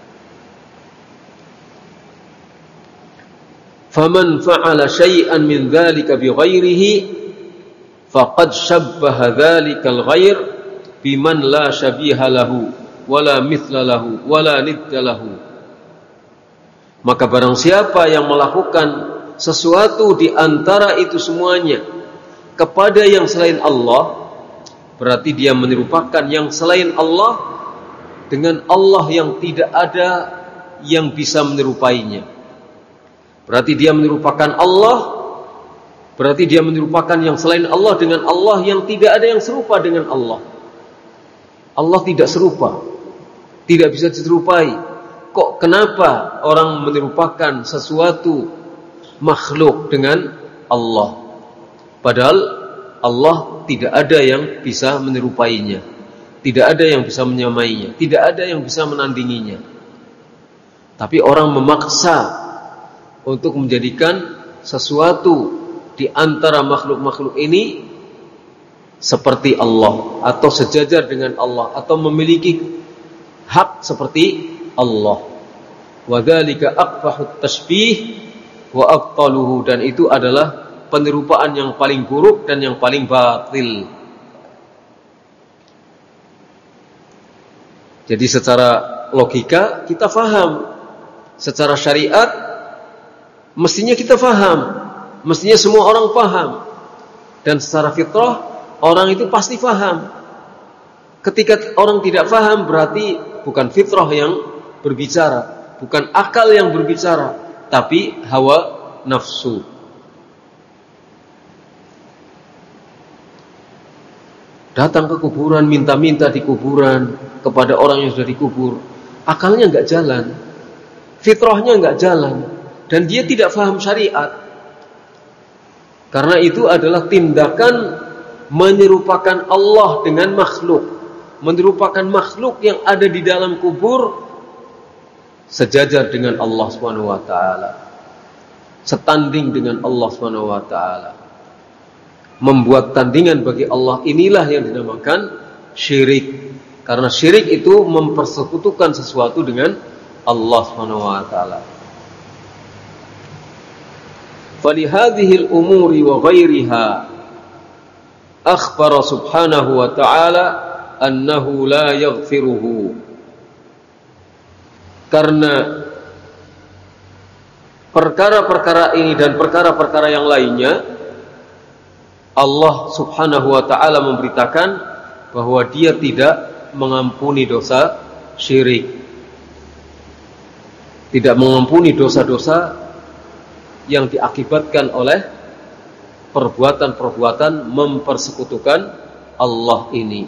Faman fa'ala syai'an min dzalika bighairihi faqad syabbaha dzalikal ghair biman la syabiha lahu wala mithla lahu wala nidda lahu. Maka barang siapa yang melakukan sesuatu di antara itu semuanya kepada yang selain Allah, berarti dia menyerupakan yang selain Allah dengan Allah yang tidak ada yang bisa menyerupainya. Berarti dia menyerupakan Allah, berarti dia menyerupakan yang selain Allah dengan Allah yang tidak ada yang serupa dengan Allah. Allah tidak serupa, tidak bisa diserupai. Kok kenapa orang menyerupakan sesuatu makhluk dengan Allah? Padahal Allah tidak ada yang bisa menyerupainya, tidak ada yang bisa menyamainya, tidak ada yang bisa menandinginya. Tapi orang memaksa untuk menjadikan sesuatu di antara makhluk-makhluk ini seperti Allah, atau sejajar dengan Allah, atau memiliki hak seperti Allah. Wa dzalika aqbahut tasbih wa abtaluhu, dan itu adalah penirupaan yang paling buruk dan yang paling batil. Jadi secara logika kita faham, secara syariat mestinya kita faham, mestinya semua orang faham, dan secara fitrah orang itu pasti faham. Ketika orang tidak faham, berarti bukan fitrah yang berbicara, bukan akal yang berbicara, tapi hawa nafsu. Datang ke kuburan, minta-minta di kuburan kepada orang yang sudah dikubur, akalnya enggak jalan, fitrahnya enggak jalan, dan dia tidak faham syariat. Karena itu adalah tindakan menyerupakan Allah dengan makhluk, menyerupakan makhluk yang ada di dalam kubur sejajar dengan Allah Subhanahu wa taala, setanding dengan Allah Subhanahu wa taala. Membuat tandingan bagi Allah, inilah yang dinamakan syirik. Karena syirik itu mempersekutukan sesuatu dengan Allah Subhanahu wa taala. Falihadhihi al-umuri wa ghairiha akhbara subhanahu wa ta'ala annahu la yaghfiruhu. Karena perkara-perkara ini dan perkara-perkara yang lainnya, Allah Subhanahu wa ta'ala memberitakan bahwa dia tidak mengampuni dosa syirik, tidak mengampuni dosa-dosa yang diakibatkan oleh perbuatan-perbuatan mempersekutukan Allah ini.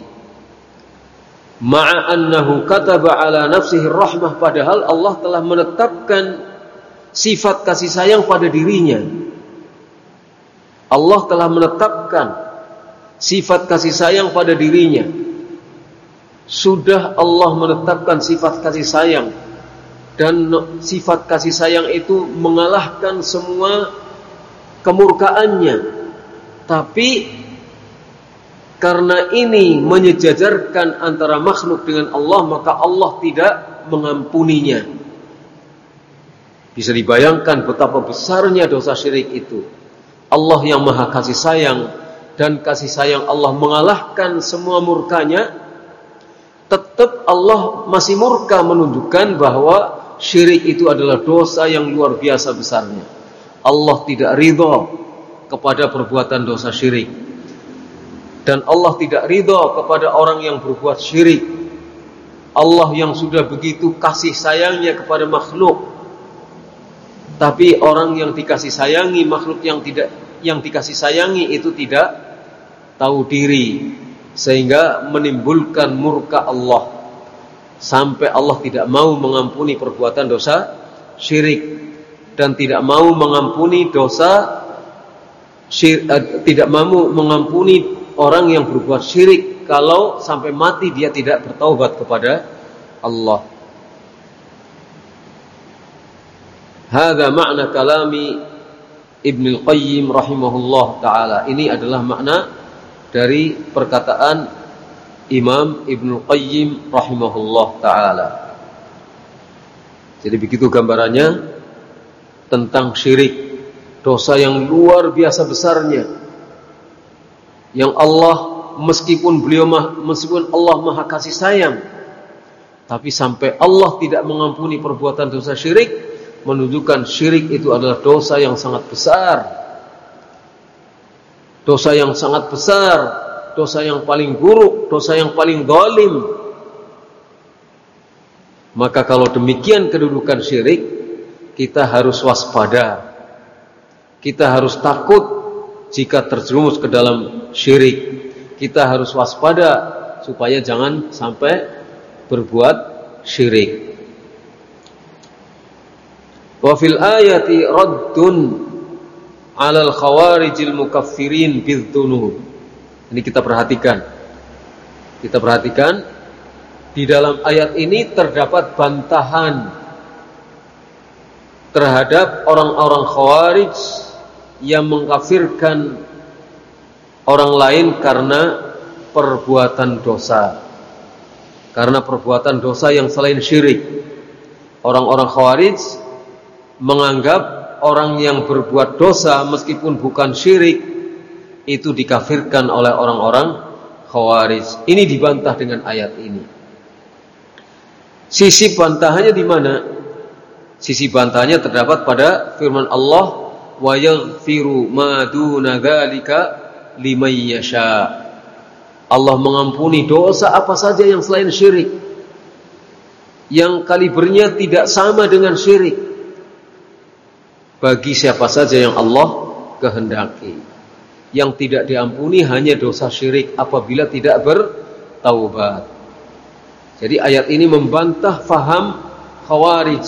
Ma'a annahu kataba ala nafsihi rahmah, padahal Allah telah menetapkan sifat kasih sayang pada dirinya. Allah telah menetapkan sifat kasih sayang pada dirinya. Sudah Allah menetapkan sifat kasih sayang, dan sifat kasih sayang itu mengalahkan semua kemurkaannya. Tapi karena ini menyejajarkan antara makhluk dengan Allah, maka Allah tidak mengampuninya. Bisa dibayangkan betapa besarnya dosa syirik itu. Allah yang maha kasih sayang, dan kasih sayang Allah mengalahkan semua murkanya, tetap Allah masih murka, menunjukkan bahwa syirik itu adalah dosa yang luar biasa besarnya. Allah tidak ridha kepada perbuatan dosa syirik, dan Allah tidak ridha kepada orang yang berbuat syirik. Allah yang sudah begitu kasih sayangnya kepada makhluk, tapi orang yang dikasih sayangi, makhluk yang tidak yang dikasih sayangi itu tidak tahu diri, sehingga menimbulkan murka Allah, sampai Allah tidak mau mengampuni perbuatan dosa syirik, dan tidak mau mengampuni dosa syirik, eh, tidak mau mengampuni orang yang berbuat syirik kalau sampai mati dia tidak bertaubat kepada Allah. Hadza makna kalami Ibnu Qayyim rahimahullah taala. Ini adalah makna dari perkataan Imam Ibnu Qayyim rahimahullah taala. Jadi begitu gambarannya tentang syirik, dosa yang luar biasa besarnya, yang Allah meskipun beliau meskipun Allah maha kasih sayang, tapi sampai Allah tidak mengampuni perbuatan dosa syirik, menunjukkan syirik itu adalah dosa yang sangat besar. Dosa yang sangat besar, dosa yang paling buruk, dosa yang paling zalim. Maka kalau demikian kedudukan syirik, kita harus waspada. Kita harus takut jika terjerumus ke dalam syirik. Kita harus waspada supaya jangan sampai berbuat syirik. Wa fil ayati raddun 'alal khawarijil mukaffirin bidzunub. Ini kita perhatikan. Kita perhatikan di dalam ayat ini terdapat bantahan terhadap orang-orang khawarij yang mengkafirkan orang lain karena perbuatan dosa. Karena perbuatan dosa yang selain syirik. Orang-orang khawarij menganggap orang yang berbuat dosa meskipun bukan syirik itu dikafirkan oleh orang-orang khawarij. Ini dibantah dengan ayat ini. Sisi bantahannya di mana? Sisi bantahannya terdapat pada firman Allah, wa yaghfiru ma duna dzalika liman yasha. Allah mengampuni dosa apa saja yang selain syirik, yang kalibernya tidak sama dengan syirik, bagi siapa saja yang Allah kehendaki. Yang tidak diampuni hanya dosa syirik apabila tidak bertaubat. Jadi ayat ini membantah faham khawarij.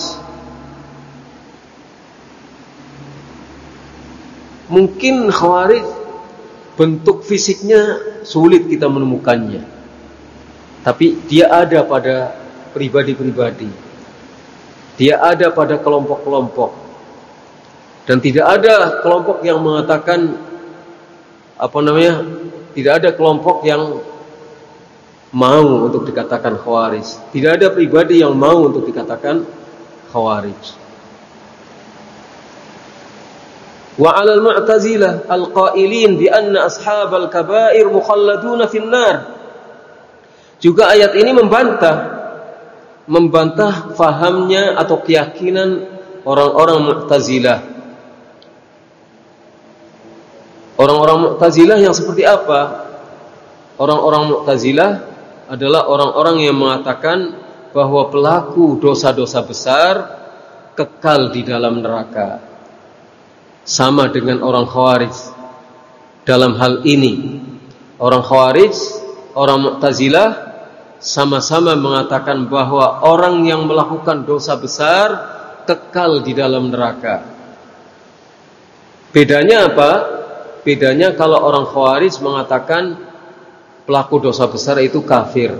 Mungkin khawarij bentuk fisiknya sulit kita menemukannya, tapi dia ada pada pribadi-pribadi. Dia ada pada kelompok-kelompok. Dan tidak ada kelompok yang mengatakan apa namanya? Tidak ada kelompok yang mau untuk dikatakan khawarij. Tidak ada pribadi yang mau untuk dikatakan khawarij. Wa 'alal mu'tazilah al-qailin bi anna ashabal kaba'ir mukhalladuna fin nar. Juga ayat ini membantah membantah fahamnya atau keyakinan orang-orang Mu'tazilah. Orang-orang Mu'tazilah yang seperti apa? Orang-orang Mu'tazilah adalah orang-orang yang mengatakan bahwa pelaku dosa-dosa besar kekal di dalam neraka. Sama dengan orang Khawarij dalam hal ini. Orang Khawarij, orang Mu'tazilah sama-sama mengatakan bahwa orang yang melakukan dosa besar kekal di dalam neraka. Bedanya apa? Bedanya kalau orang Khawarij mengatakan pelaku dosa besar itu kafir.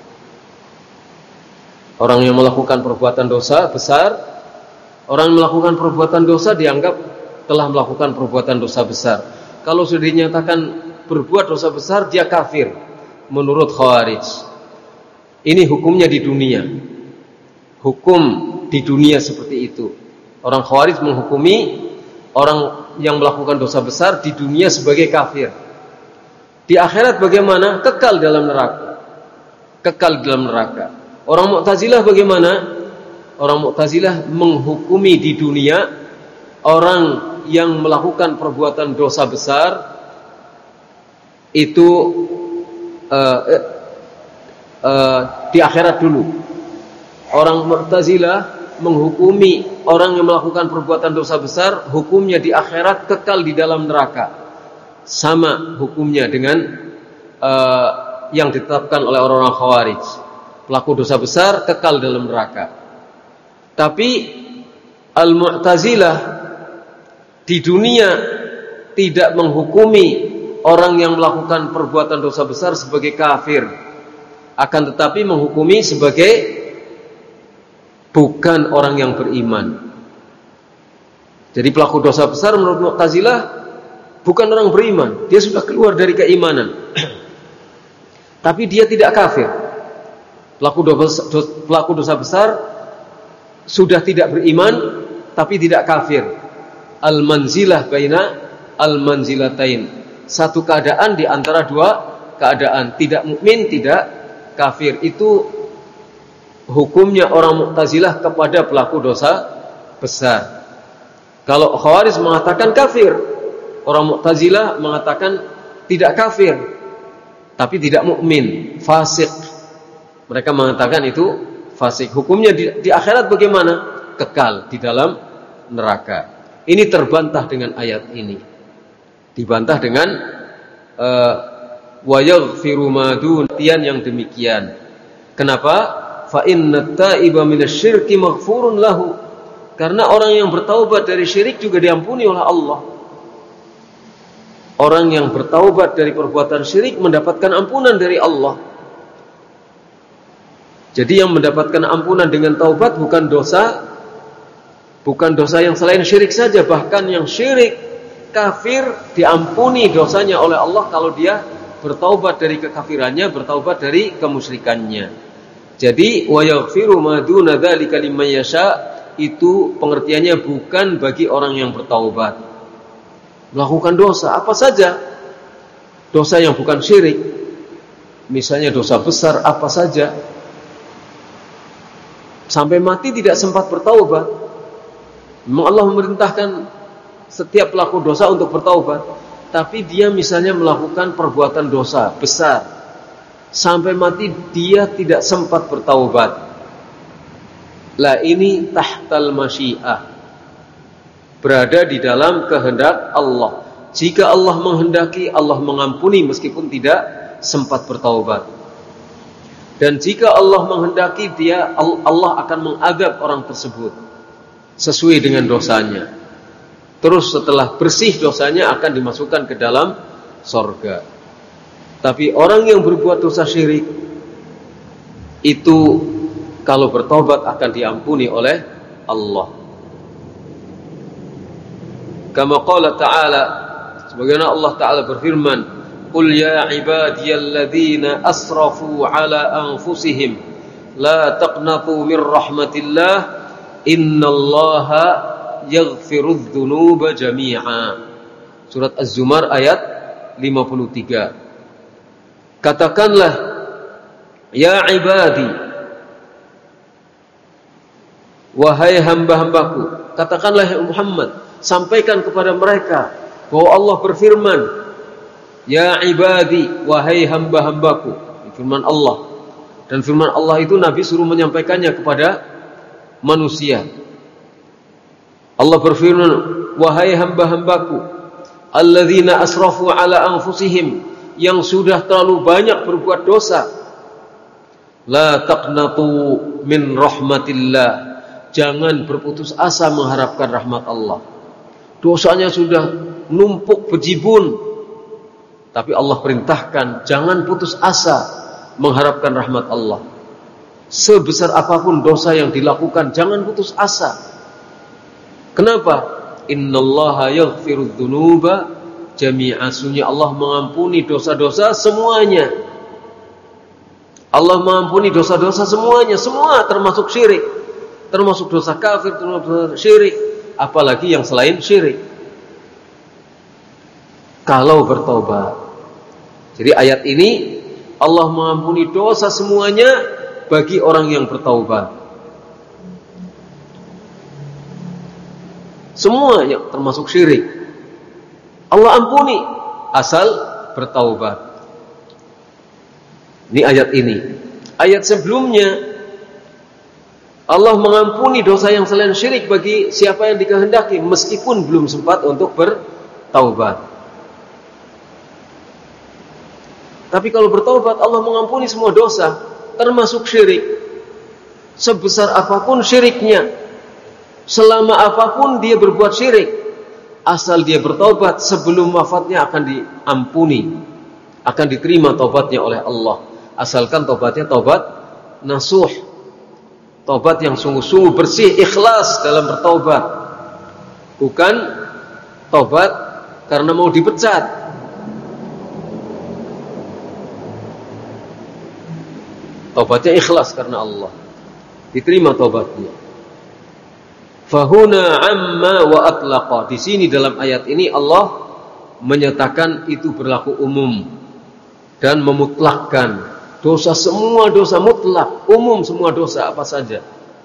Orang yang melakukan perbuatan dosa besar, orang yang melakukan perbuatan dosa dianggap telah melakukan perbuatan dosa besar. Kalau sudah dinyatakan berbuat dosa besar, dia kafir menurut Khawarij. Ini hukumnya di dunia. Hukum di dunia seperti itu. Orang Khawarij menghukumi orang yang melakukan dosa besar di dunia sebagai kafir. Di akhirat bagaimana? Kekal dalam neraka. Kekal dalam neraka. Orang Mu'tazilah bagaimana? Orang Mu'tazilah menghukumi di dunia orang yang melakukan perbuatan dosa besar itu uh, uh, uh, di akhirat dulu. Orang Mu'tazilah menghukumi orang yang melakukan perbuatan dosa besar hukumnya di akhirat kekal di dalam neraka. Sama hukumnya dengan uh, yang ditetapkan oleh orang-orang Khawarij. Pelaku dosa besar kekal dalam neraka. Tapi Al-Mu'tazilah di dunia tidak menghukumi orang yang melakukan perbuatan dosa besar sebagai kafir, akan tetapi menghukumi sebagai bukan orang yang beriman. Jadi pelaku dosa besar menurut Mu'tazilah bukan orang beriman, dia sudah keluar dari keimanan. Tapi dia tidak kafir. Pelaku dosa, pelaku dosa besar sudah tidak beriman tapi tidak kafir. Al-manzilah baina al-manzilatain. Satu keadaan di antara dua keadaan, tidak mukmin, tidak kafir. Itu hukumnya orang Mu'tazilah kepada pelaku dosa besar. Kalau Khawarij mengatakan kafir, orang Mu'tazilah mengatakan tidak kafir tapi tidak mukmin, fasik. Mereka mengatakan itu fasik. Hukumnya di, di akhirat bagaimana? Kekal di dalam neraka. Ini terbantah dengan ayat ini. Dibantah dengan uh, wa yaghfiru ma dun yang demikian. Kenapa? Fa inna taiba minasyirki maghfurun lahu. Karena orang yang bertaubat dari syirik juga diampuni oleh Allah. Orang yang bertaubat dari perbuatan syirik mendapatkan ampunan dari Allah. Jadi yang mendapatkan ampunan dengan taubat bukan dosa, bukan dosa yang selain syirik saja, bahkan yang syirik, kafir diampuni dosanya oleh Allah kalau dia bertaubat dari kekafirannya, bertaubat dari kemusyrikannya. Jadi wa yaghfiru ma duna dzalika liman yasha, itu pengertiannya bukan bagi orang yang bertaubat. Melakukan dosa apa saja, dosa yang bukan syirik, misalnya dosa besar apa saja, sampai mati tidak sempat bertaubat. Memang Allah memerintahkan setiap pelaku dosa untuk bertaubat, tapi dia misalnya melakukan perbuatan dosa besar, sampai mati dia tidak sempat bertaubat. Lah ini tahtal masyiah, berada di dalam kehendak Allah. Jika Allah menghendaki, Allah mengampuni meskipun tidak sempat bertaubat. Dan jika Allah menghendaki, dia Allah akan mengadab orang tersebut sesuai dengan dosanya. Terus setelah bersih dosanya akan dimasukkan ke dalam sorga. Tapi orang yang berbuat dosa syirik itu kalau bertobat akan diampuni oleh Allah. Kama qala ta'ala, sebagaimana Allah Ta'ala berfirman, Qul ya ibadiyalladzina asrafu ala anfusihim la taqnatu min rahmatillah innallaha yaghfirudz dzunuba jami'a. Surat Az-Zumar ayat lima puluh tiga. Katakanlah, ya ibadi, wahai hamba-hambaku, katakanlah ya Muhammad, sampaikan kepada mereka bahwa Allah berfirman, ya ibadi, wahai hamba-hambaku. Firman Allah. Dan firman Allah itu Nabi suruh menyampaikannya kepada manusia. Allah berfirman, wahai hamba-hambaku alladzina asrafu ala anfusihim, yang sudah terlalu banyak berbuat dosa, la taqnatu min rahmatillah, jangan berputus asa mengharapkan rahmat Allah. Dosanya sudah numpuk bejibun, tapi Allah perintahkan jangan putus asa mengharapkan rahmat Allah. Sebesar apapun dosa yang dilakukan, jangan putus asa. Kenapa? Innallaha yaghfirudz dzunuba jami'a, sungguh Allah mengampuni dosa-dosa semuanya. Allah mengampuni dosa-dosa semuanya, semua termasuk syirik, termasuk dosa kafir, termasuk dosa syirik, apalagi yang selain syirik. Kalau bertobat. Jadi ayat ini Allah mengampuni dosa semuanya bagi orang yang bertaubat. Semuanya termasuk syirik Allah ampuni asal bertaubat. Ini ayat ini. Ayat sebelumnya Allah mengampuni dosa yang selain syirik bagi siapa yang dikehendaki, meskipun belum sempat untuk bertaubat. Tapi kalau bertaubat, Allah mengampuni semua dosa, termasuk syirik. Sebesar apapun syiriknya, selama apapun dia berbuat syirik, asal dia bertaubat, sebelum wafatnya akan diampuni, akan diterima taubatnya oleh Allah. Asalkan taubatnya taubat nasuh, taubat yang sungguh-sungguh bersih, ikhlas dalam bertaubat, bukan taubat karena mau dipecat. Taubatnya ikhlas karena Allah, diterima taubatnya. Fahuna amma wa atlaqa. Di sini dalam ayat ini Allah menyatakan itu berlaku umum dan memutlakkan dosa, semua dosa mutlak, umum semua dosa apa saja.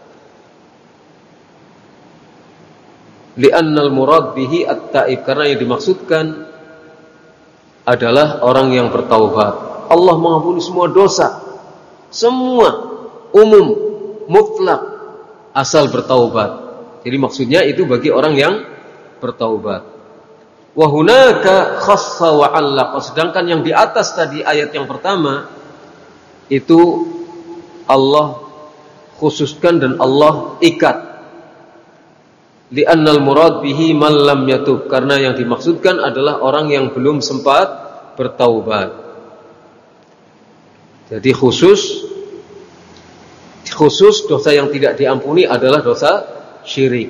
Li'annal murad bihi at-taib, karena yang dimaksudkan adalah orang yang bertaubat. Allah mengampuni semua dosa, semua umum, mutlak, asal bertaubat. Jadi maksudnya itu bagi orang yang bertaubat. Wa hunaka khassa wa 'allaqa, sedangkan yang di atas tadi ayat yang pertama itu Allah khususkan dan Allah ikat. Li'annal murad bihi man lam yatub, karena yang dimaksudkan adalah orang yang belum sempat bertaubat. Jadi khusus khusus dosa yang tidak diampuni adalah dosa syirik.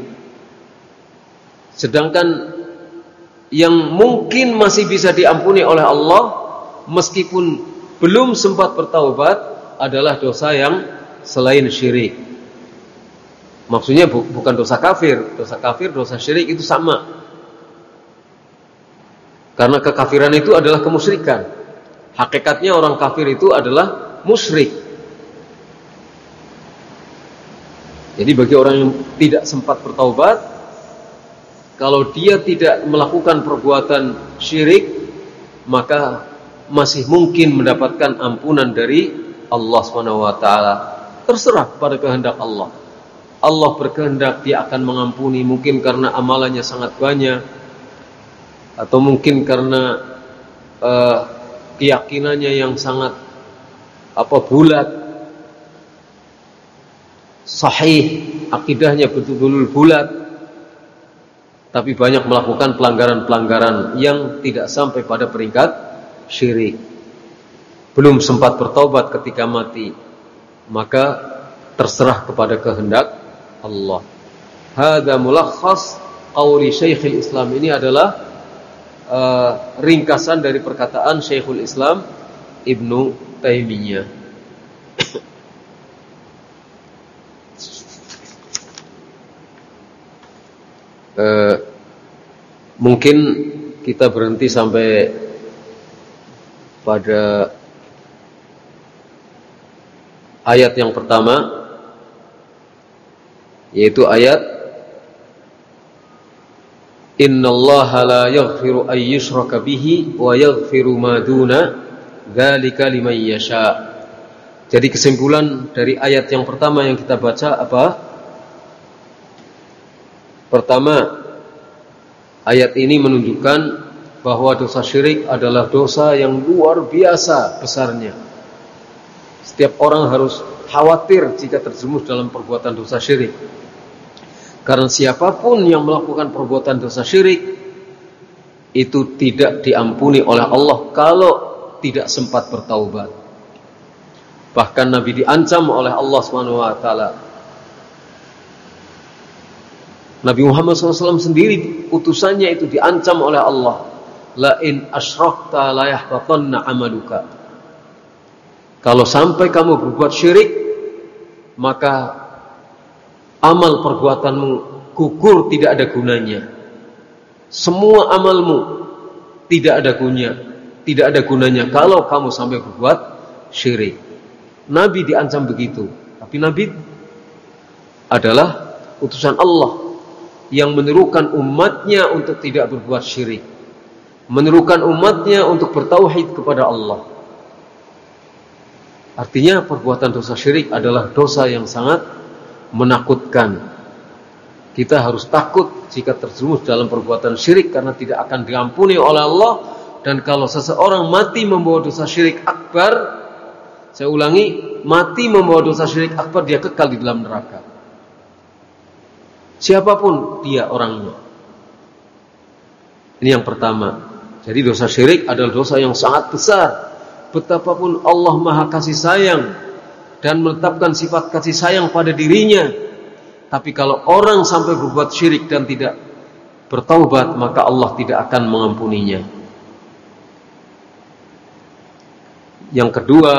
Sedangkan yang mungkin masih bisa diampuni oleh Allah meskipun belum sempat bertaubat adalah dosa yang selain syirik. Maksudnya bu, bukan dosa kafir. Dosa kafir, dosa syirik itu sama. Karena kekafiran itu adalah kemusyrikan. Hakikatnya orang kafir itu adalah musyrik. Jadi bagi orang yang tidak sempat bertaubat, kalau dia tidak melakukan perbuatan syirik, maka masih mungkin mendapatkan ampunan dari Allah subhanahu wa taala. Terserah pada kehendak Allah. Allah berkehendak dia akan mengampuni, mungkin karena amalannya sangat banyak, atau mungkin karena uh, keyakinannya yang sangat apa bulat, sahih, akidahnya betul-betul bulat, tapi banyak melakukan pelanggaran-pelanggaran yang tidak sampai pada peringkat syirik, belum sempat bertaubat ketika mati, maka terserah kepada kehendak Allah. Hadza mulakhas qauli Syekhul Islam. Ini adalah uh, ringkasan dari perkataan Syekhul Islam Ibnu Taimiyah. Uh, mungkin kita berhenti sampai pada ayat yang pertama, yaitu ayat innallaha la yaghfiru ay yushraka bihi wa yaghfiru ma duna dzalika liman yasha. Jadi kesimpulan dari ayat yang pertama yang kita baca apa? Pertama, ayat ini menunjukkan bahwa dosa syirik adalah dosa yang luar biasa besarnya. Setiap orang harus khawatir jika terjerumus dalam perbuatan dosa syirik. Karena siapapun yang melakukan perbuatan dosa syirik itu tidak diampuni oleh Allah kalau tidak sempat bertaubat. Bahkan Nabi diancam oleh Allah subhanahu wa taala. Nabi Muhammad shallallahu alaihi wasallam sendiri, utusannya itu diancam oleh Allah. La in asyrakta la yahbatanna amaluka. Kalau sampai kamu berbuat syirik, maka amal perbuatanmu gugur, tidak ada gunanya. Semua amalmu tidak ada gunanya, tidak ada gunanya kalau kamu sampai berbuat syirik. Nabi diancam begitu. Tapi Nabi adalah utusan Allah yang menyerukan umatnya untuk tidak berbuat syirik, menyerukan umatnya untuk bertauhid kepada Allah. Artinya perbuatan dosa syirik adalah dosa yang sangat menakutkan. Kita harus takut jika terjerumus dalam perbuatan syirik, karena tidak akan diampuni oleh Allah. Dan kalau seseorang mati membawa dosa syirik akbar, saya ulangi, mati membawa dosa syirik akbar, dia kekal di dalam neraka. Siapapun dia orangnya. Ini yang pertama. Jadi dosa syirik adalah dosa yang sangat besar. Betapapun Allah Maha kasih sayang dan menetapkan sifat kasih sayang pada dirinya, tapi kalau orang sampai berbuat syirik dan tidak bertaubat, maka Allah tidak akan mengampuninya. Yang kedua,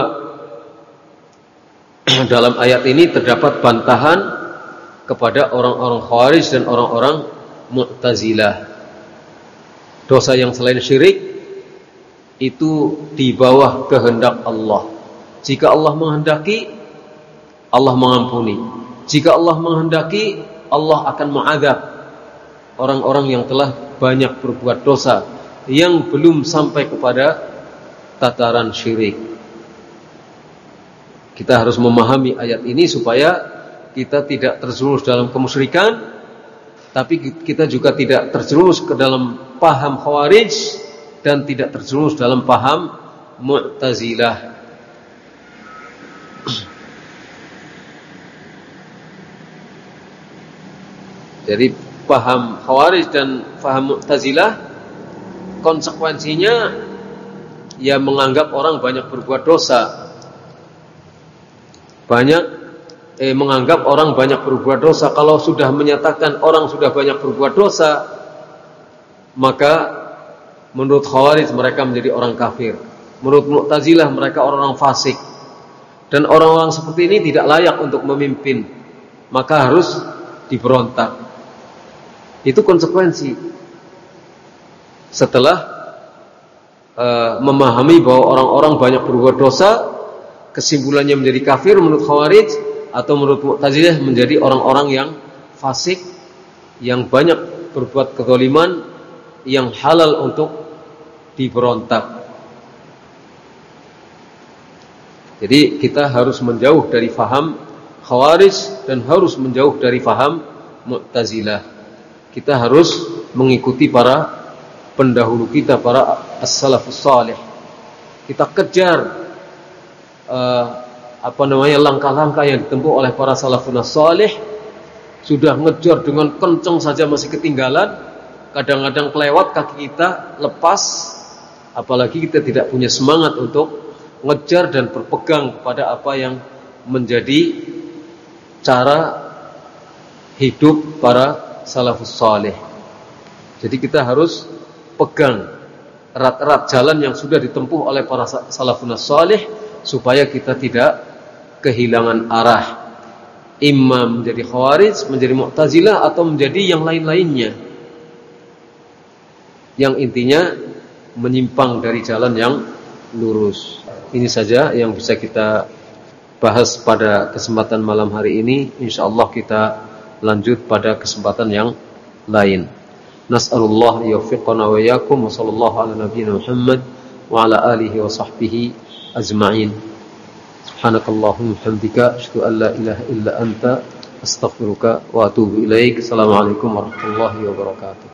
dalam ayat ini terdapat bantahan kepada orang-orang Khawarij dan orang-orang Mu'tazilah. Dosa yang selain syirik itu di bawah kehendak Allah. Jika Allah menghendaki, Allah mengampuni. Jika Allah menghendaki, Allah akan mengadab orang-orang yang telah banyak berbuat dosa yang belum sampai kepada tataran syirik. Kita harus memahami ayat ini supaya kita tidak terjerumus dalam kemusyrikan, tapi kita juga tidak terjerumus ke dalam paham Khawarij dan tidak terjerumus dalam paham Mu'tazilah. Jadi paham Khawarij dan paham Mu'tazilah konsekuensinya ya menganggap orang banyak berbuat dosa. Banyak eh, menganggap orang banyak berbuat dosa. Kalau sudah menyatakan orang sudah banyak berbuat dosa, maka menurut Khawarij mereka menjadi orang kafir. Menurut Mu'tazilah mereka orang-orang fasik. Dan orang-orang seperti ini tidak layak untuk memimpin, maka harus diberontak. Itu konsekuensi. Setelah uh, memahami bahwa orang-orang banyak berbuat dosa, kesimpulannya menjadi kafir menurut Khawarij, atau menurut Mu'tazilah menjadi orang-orang yang fasik, yang banyak berbuat kezaliman, yang halal untuk diberontak. Jadi kita harus menjauh dari faham Khawarij dan harus menjauh dari faham Mu'tazilah. Kita harus mengikuti para pendahulu kita, para as-salafus salih. Kita kejar uh, apa namanya langkah-langkah yang ditempuh oleh para salafun salih. Sudah ngejar dengan kencang saja masih ketinggalan. Kadang-kadang kelewat, kaki kita lepas. Apalagi kita tidak punya semangat untuk ngejar dan berpegang kepada apa yang menjadi cara hidup para salafus salih. Jadi kita harus pegang erat-erat jalan yang sudah ditempuh oleh para salafun salih, supaya kita tidak kehilangan arah, imma menjadi Khawarij, menjadi Mu'tazilah, atau menjadi yang lain-lainnya, yang intinya menyimpang dari jalan yang lurus. Ini saja yang bisa kita bahas pada kesempatan malam hari ini. InsyaAllah kita lanjut pada kesempatan yang lain. Nas'alullah yuwaffiqana wa iyyakum, wa sallallahu ala nabiyyina Muhammad wa ala alihi wa sahbihi ajma'in. Subhanakallahumma hamdika asyhadu an la ilaha illa anta astaghfiruka wa atubu ilaik. Assalamualaikum warahmatullahi wabarakatuh.